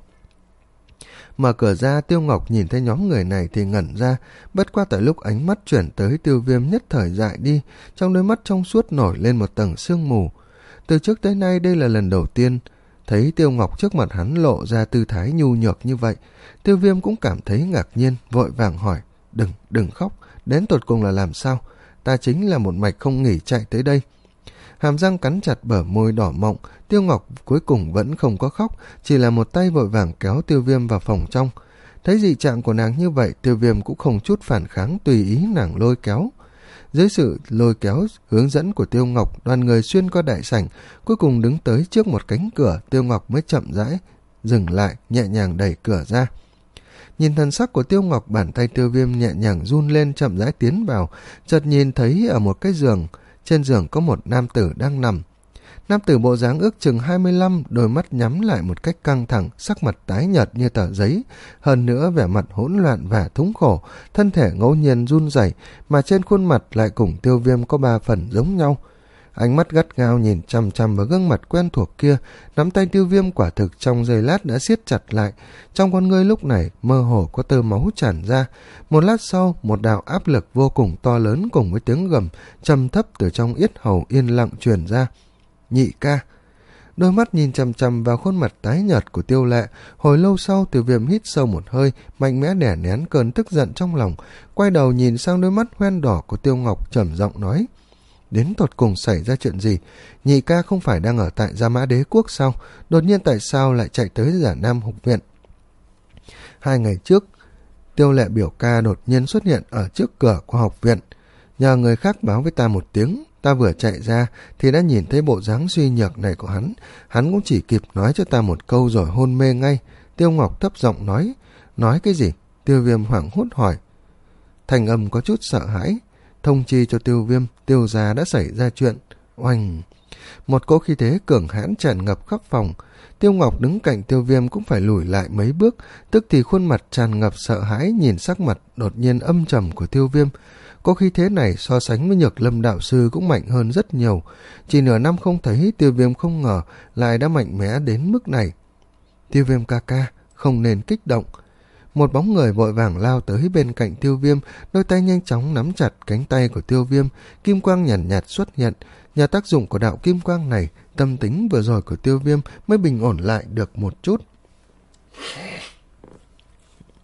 Speaker 1: Mở cửa ra, Tiêu Ngọc nhìn thấy nhóm người này thì ngẩn ra, bất qua tại lúc ánh mắt chuyển tới Tiêu Viêm nhất thời dại đi, trong đôi mắt trong suốt nổi lên một tầng sương mù. Từ trước tới nay đây là lần đầu tiên thấy Tiêu Ngọc trước mặt hắn lộ ra tư thái nhu nhược như vậy. Tiêu Viêm cũng cảm thấy ngạc nhiên, vội vàng hỏi: Đừng, đừng khóc, đến tột cùng là làm sao? Ta chính là một mạch không nghỉ chạy tới đây. Hàm răng cắn chặt bờ môi đỏ mọng, Tiêu Ngọc cuối cùng vẫn không có khóc, chỉ là một tay vội vàng kéo Tiêu Viêm vào phòng trong. Thấy dị trạng của nàng như vậy, Tiêu Viêm cũng không chút phản kháng, tùy ý nàng lôi kéo. Dưới sự lôi kéo hướng dẫn của Tiêu Ngọc, đoàn người xuyên qua đại sảnh, cuối cùng đứng tới trước một cánh cửa. Tiêu Ngọc mới chậm rãi dừng lại, nhẹ nhàng đẩy cửa ra. Nhìn thần sắc của Tiêu Ngọc, bàn tay Tiêu Viêm nhẹ nhàng run lên, chậm rãi tiến vào, chợt nhìn thấy ở một cái giường, trên giường có một nam tử đang nằm. Nam tử bộ dáng ước chừng hai mươi lăm, đôi mắt nhắm lại một cách căng thẳng, sắc mặt tái nhợt như tờ giấy, hơn nữa vẻ mặt hỗn loạn và thống khổ, thân thể ngẫu nhiên run rẩy, mà trên khuôn mặt lại cùng Tiêu Viêm có ba phần giống nhau. Ánh mắt gắt gao nhìn chằm chằm vào gương mặt quen thuộc kia, nắm tay Tiêu Viêm quả thực trong giây lát đã siết chặt lại, trong con ngươi lúc này mơ hồ có tơ máu tràn ra. Một lát sau, một đạo áp lực vô cùng to lớn cùng với tiếng gầm trầm thấp từ trong yết hầu yên lặng truyền ra. Nhị ca. Đôi mắt nhìn chằm chằm vào khuôn mặt tái nhợt của Tiêu Lệ, hồi lâu sau Tiêu Viêm hít sâu một hơi, mạnh mẽ đè nén cơn tức giận trong lòng, quay đầu nhìn sang đôi mắt hoen đỏ của Tiêu Ngọc, trầm giọng nói: Đến tột cùng xảy ra chuyện gì? Nhị ca không phải đang ở tại Gia Mã Đế Quốc sao? Đột nhiên tại sao lại chạy tới Giả Nam Học Viện? Hai ngày trước, Tiêu Lệ biểu ca đột nhiên xuất hiện ở trước cửa của học viện. Nhờ người khác báo với ta một tiếng, ta vừa chạy ra thì đã nhìn thấy bộ dáng suy nhược này của hắn. Hắn cũng chỉ kịp nói cho ta một câu rồi hôn mê ngay. Tiêu Ngọc thấp giọng nói. Nói cái gì? Tiêu Viêm hoảng hốt hỏi. Thành âm có chút sợ hãi. Thông chi cho Tiêu Viêm, Tiêu gia đã xảy ra chuyện. Oanh! Một cỗ khí thế cường hãn tràn ngập khắp phòng. Tiêu Ngọc đứng cạnh Tiêu Viêm cũng phải lùi lại mấy bước, tức thì khuôn mặt tràn ngập sợ hãi nhìn sắc mặt đột nhiên âm trầm của Tiêu Viêm. Có khí thế này so sánh với Nhược Lâm đạo sư cũng mạnh hơn rất nhiều. Chỉ nửa năm không thấy, Tiêu Viêm không ngờ lại đã mạnh mẽ đến mức này. Tiêu Viêm ca ca, không nên kích động. Một bóng người vội vàng lao tới bên cạnh Tiêu Viêm, đôi tay nhanh chóng nắm chặt cánh tay của Tiêu Viêm, kim quang nhàn nhạt, nhạt xuất hiện. Nhờ tác dụng của đạo kim quang này, tâm tính vừa rồi của Tiêu Viêm mới bình ổn lại được một chút.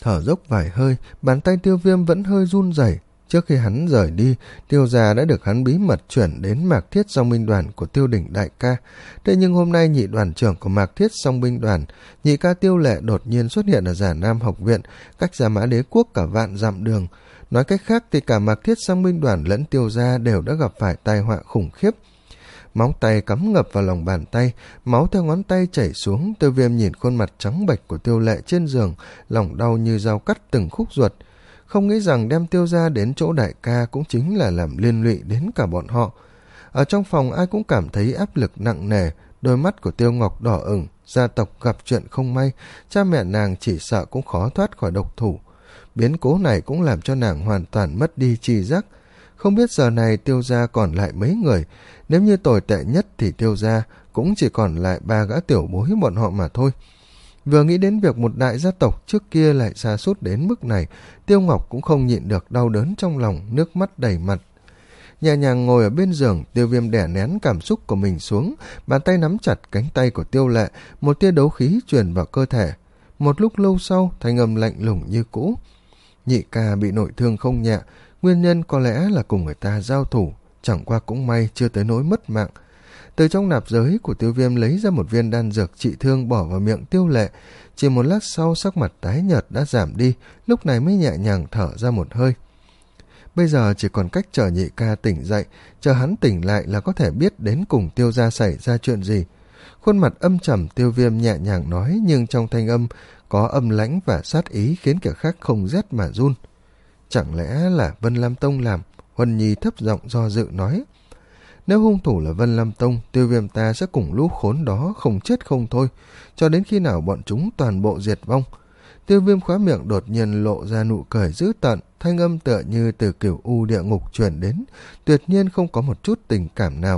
Speaker 1: Thở dốc vài hơi, bàn tay Tiêu Viêm vẫn hơi run rẩy. Trước khi hắn rời đi, Tiêu gia đã được hắn bí mật chuyển đến Mạc Thiết Song binh đoàn của Tiêu Đỉnh đại ca. Thế nhưng hôm nay nhị đoàn trưởng của Mạc Thiết Song binh đoàn, nhị ca Tiêu Lệ đột nhiên xuất hiện ở Giản Nam học viện, cách Gia Mã Đế quốc cả vạn dặm đường. Nói cách khác thì cả Mạc Thiết Song binh đoàn lẫn Tiêu gia đều đã gặp phải tai họa khủng khiếp. Móng tay cắm ngập vào lòng bàn tay, máu theo ngón tay chảy xuống. Tiêu Viêm nhìn khuôn mặt trắng bệch của Tiêu Lệ trên giường, lòng đau như dao cắt từng khúc ruột. Không nghĩ rằng đem Tiêu gia đến chỗ đại ca cũng chính là làm liên lụy đến cả bọn họ. Ở trong phòng ai cũng cảm thấy áp lực nặng nề, đôi mắt của Tiêu Ngọc đỏ ửng, gia tộc gặp chuyện không may, cha mẹ nàng chỉ sợ cũng khó thoát khỏi độc thủ. Biến cố này cũng làm cho nàng hoàn toàn mất đi tri giác. Không biết giờ này Tiêu gia còn lại mấy người, nếu như tồi tệ nhất thì Tiêu gia cũng chỉ còn lại ba gã tiểu bối bọn họ mà thôi. Vừa nghĩ đến việc một đại gia tộc trước kia lại sa sút đến mức này, Tiêu Ngọc cũng không nhịn được đau đớn trong lòng, nước mắt đầy mặt. Nhẹ nhàng ngồi ở bên giường, Tiêu Viêm đè nén cảm xúc của mình xuống, bàn tay nắm chặt cánh tay của Tiêu Lệ, một tia đấu khí truyền vào cơ thể. Một lúc lâu sau, thanh âm lạnh lùng như cũ. Nhị ca bị nội thương không nhẹ, nguyên nhân có lẽ là cùng người ta giao thủ, chẳng qua cũng may chưa tới nỗi mất mạng. Từ trong nạp giới của Tiêu Viêm lấy ra một viên đan dược trị thương bỏ vào miệng Tiêu Lệ. Chỉ một lát sau sắc mặt tái nhợt đã giảm đi, lúc này mới nhẹ nhàng thở ra một hơi. Bây giờ chỉ còn cách chờ nhị ca tỉnh dậy, chờ hắn tỉnh lại là có thể biết đến cùng Tiêu gia xảy ra chuyện gì. Khuôn mặt âm trầm Tiêu Viêm nhẹ nhàng nói, nhưng trong thanh âm có âm lãnh và sát ý khiến kẻ khác không rét mà run. Chẳng lẽ là Vân Lam Tông làm? Huân Nhi thấp giọng do dự nói. Nếu hung thủ là Vân Lam Tông, Tiêu Viêm ta sẽ cùng lũ khốn đó không chết không thôi, cho đến khi nào bọn chúng toàn bộ diệt vong. Tiêu Viêm khóe miệng đột nhiên lộ ra nụ cười dữ tợn, thanh âm tựa như từ cửu u địa ngục truyền đến, tuyệt nhiên không có một chút tình cảm nào.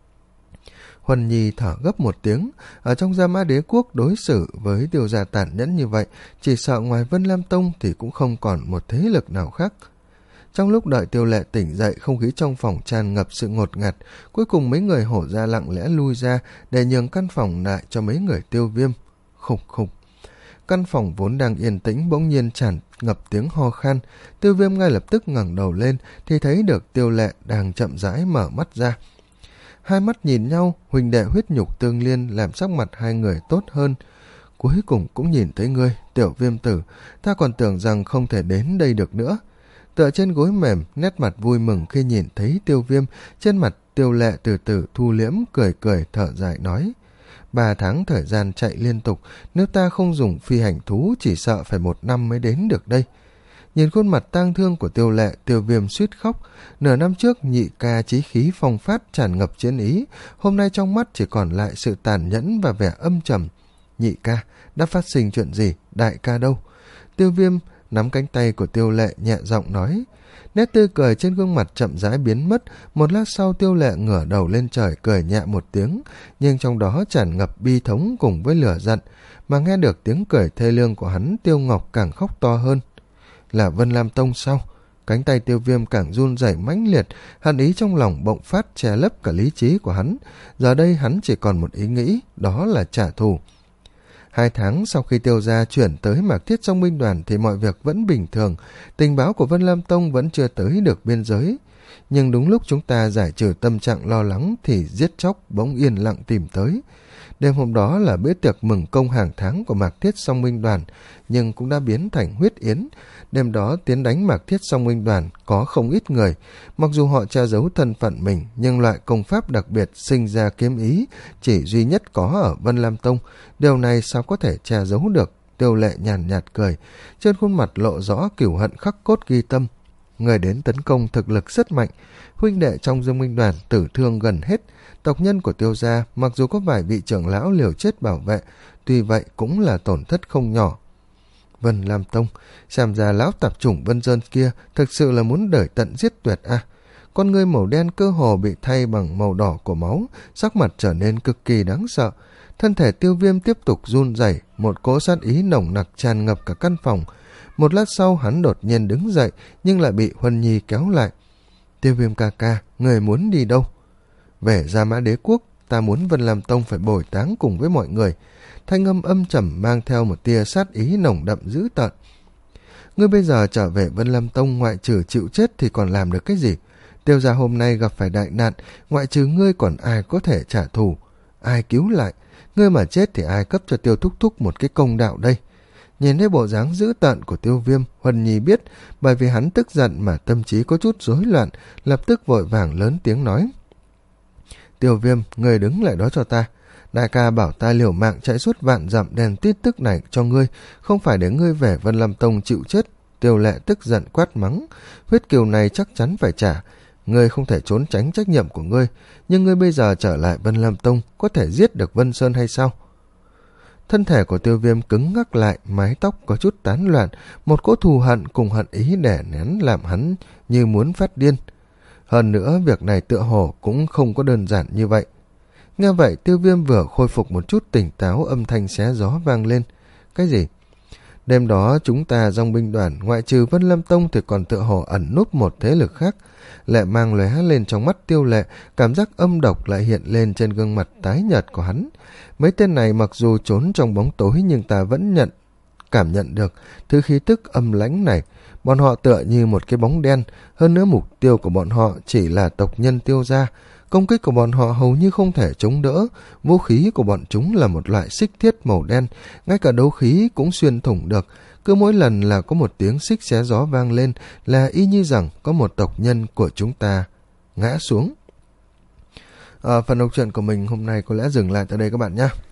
Speaker 1: Huân Nhi thở gấp một tiếng, ở trong Gia Mã Đế quốc đối xử với Tiêu gia tàn nhẫn như vậy, chỉ sợ ngoài Vân Lam Tông thì cũng không còn một thế lực nào khác. Trong lúc đợi Tiêu Lệ tỉnh dậy, không khí trong phòng tràn ngập sự ngột ngạt. Cuối cùng mấy người hổ ra lặng lẽ lui ra để nhường căn phòng lại cho mấy người Tiêu Viêm. Khục khục. Căn phòng vốn đang yên tĩnh bỗng nhiên tràn ngập tiếng ho khan. Tiêu Viêm ngay lập tức ngẩng đầu lên thì thấy được Tiêu Lệ đang chậm rãi mở mắt ra. Hai mắt nhìn nhau, huỳnh đệ huyết nhục tương liên làm sắc mặt hai người tốt hơn. Cuối cùng cũng nhìn thấy ngươi, Tiểu Viêm tử, ta còn tưởng rằng không thể đến đây được nữa. Tựa trên gối mềm, nét mặt vui mừng khi nhìn thấy Tiêu Viêm, trên mặt Tiêu Lệ từ từ thu liễm, cười cười thở dài nói. Ba tháng thời gian chạy liên tục, nếu ta không dùng phi hành thú chỉ sợ phải một năm mới đến được đây. Nhìn khuôn mặt tang thương của Tiêu Lệ, Tiêu Viêm suýt khóc. Nửa năm trước nhị ca chí khí phong phát tràn ngập chiến ý, hôm nay trong mắt chỉ còn lại sự tàn nhẫn và vẻ âm trầm. Nhị ca, đã phát sinh chuyện gì? Đại ca đâu? Tiêu Viêm nắm cánh tay của Tiêu Lệ nhẹ giọng nói. Nét tươi cười trên gương mặt chậm rãi biến mất. Một lát sau Tiêu Lệ ngửa đầu lên trời cười nhẹ một tiếng, nhưng trong đó tràn ngập bi thống cùng với lửa giận. Mà nghe được tiếng cười thê lương của hắn, Tiêu Ngọc càng khóc to hơn. Là Vân Lam Tông sao? Cánh tay Tiêu Viêm càng run rẩy mãnh liệt, hận ý trong lòng bỗng phát che lấp cả lý trí của hắn. Giờ đây hắn chỉ còn một ý nghĩ, đó là trả thù. Hai tháng sau khi Tiêu gia chuyển tới Mạc Thiết Song binh đoàn thì mọi việc vẫn bình thường, tình báo của Vân Lam Tông vẫn chưa tới được biên giới. Nhưng đúng lúc chúng ta giải trừ tâm trạng lo lắng thì giết chóc bỗng yên lặng tìm tới. Đêm hôm đó là bữa tiệc mừng công hàng tháng của Mạc Thiết Song binh đoàn, nhưng cũng đã biến thành huyết yến. Đêm đó tiến đánh Mạc Thiết Song binh đoàn có không ít người, mặc dù họ che giấu thân phận mình, nhưng loại công pháp đặc biệt sinh ra kiếm ý chỉ duy nhất có ở Vân Lam Tông. Điều này sao có thể che giấu được? Tiêu Lệ nhàn nhạt cười, trên khuôn mặt lộ rõ cửu hận khắc cốt ghi tâm. Người đến tấn công thực lực rất mạnh, huynh đệ trong Dương Minh đoàn tử thương gần hết. Tộc nhân của Tiêu gia mặc dù có vài vị trưởng lão liều chết bảo vệ, tuy vậy cũng là tổn thất không nhỏ. Vân Lam Tông, xem ra lão tạp chủng Vân Dơn kia thực sự là muốn đởi tận giết tuyệt à. Con ngươi màu đen cơ hồ bị thay bằng màu đỏ của máu, sắc mặt trở nên cực kỳ đáng sợ. Thân thể Tiêu Viêm tiếp tục run rẩy, một cỗ sát ý nồng nặc tràn ngập cả căn phòng. Một lát sau hắn đột nhiên đứng dậy, nhưng lại bị Huân Nhi kéo lại. Tiêu Viêm ca ca, người muốn đi đâu? Về Gia Mã Đế quốc, ta muốn Vân Lam Tông phải bồi táng cùng với mọi người. Thanh âm âm trầm mang theo một tia sát ý nồng đậm dữ tợn. Ngươi bây giờ trở về Vân Lâm Tông ngoại trừ chịu chết thì còn làm được cái gì? Tiêu gia hôm nay gặp phải đại nạn, ngoại trừ ngươi còn ai có thể trả thù, ai cứu lại? Ngươi mà chết thì ai cấp cho Tiêu thúc thúc một cái công đạo đây? Nhìn thấy bộ dáng dữ tợn của Tiêu Viêm, Huân Nhi biết bởi vì hắn tức giận mà tâm trí có chút rối loạn, lập tức vội vàng lớn tiếng nói: Tiêu Viêm, ngươi đứng lại đó cho ta. Đại ca bảo ta liều mạng chạy suốt vạn dặm đèn tít tức này cho ngươi, không phải để ngươi về Vân Lâm Tông chịu chết. Tiêu Lệ tức giận quát mắng: huyết kiều này chắc chắn phải trả, ngươi không thể trốn tránh trách nhiệm của ngươi, nhưng ngươi bây giờ trở lại Vân Lâm Tông có thể giết được Vân Sơn hay sao? Thân thể của Tiêu Viêm cứng ngắc lại, mái tóc có chút tán loạn, một cỗ thù hận cùng hận ý đè nén làm hắn như muốn phát điên. Hơn nữa việc này tựa hồ cũng không có đơn giản như vậy. Nghe vậy Tiêu Viêm vừa khôi phục một chút tỉnh táo, âm thanh xé gió vang lên: cái gì? Đêm đó chúng ta dòng binh đoàn ngoại trừ Vân Lâm Tông thì còn tựa hồ ẩn núp một thế lực khác. Lệ mang lóe lên trong mắt Tiêu Lệ, cảm giác âm độc lại hiện lên trên gương mặt tái nhợt của hắn. Mấy tên này mặc dù trốn trong bóng tối nhưng ta vẫn nhận cảm nhận được thứ khí tức âm lãnh này. Bọn họ tựa như một cái bóng đen, hơn nữa mục tiêu của bọn họ chỉ là tộc nhân Tiêu gia. Công kích của bọn họ hầu như không thể chống đỡ, vũ khí của bọn chúng là một loại xích thiết màu đen, ngay cả đấu khí cũng xuyên thủng được. Cứ mỗi lần là có một tiếng xích xé gió vang lên là y như rằng có một tộc nhân của chúng ta ngã xuống. À, phần đọc truyện của mình hôm nay có lẽ dừng lại tại đây các bạn nhé.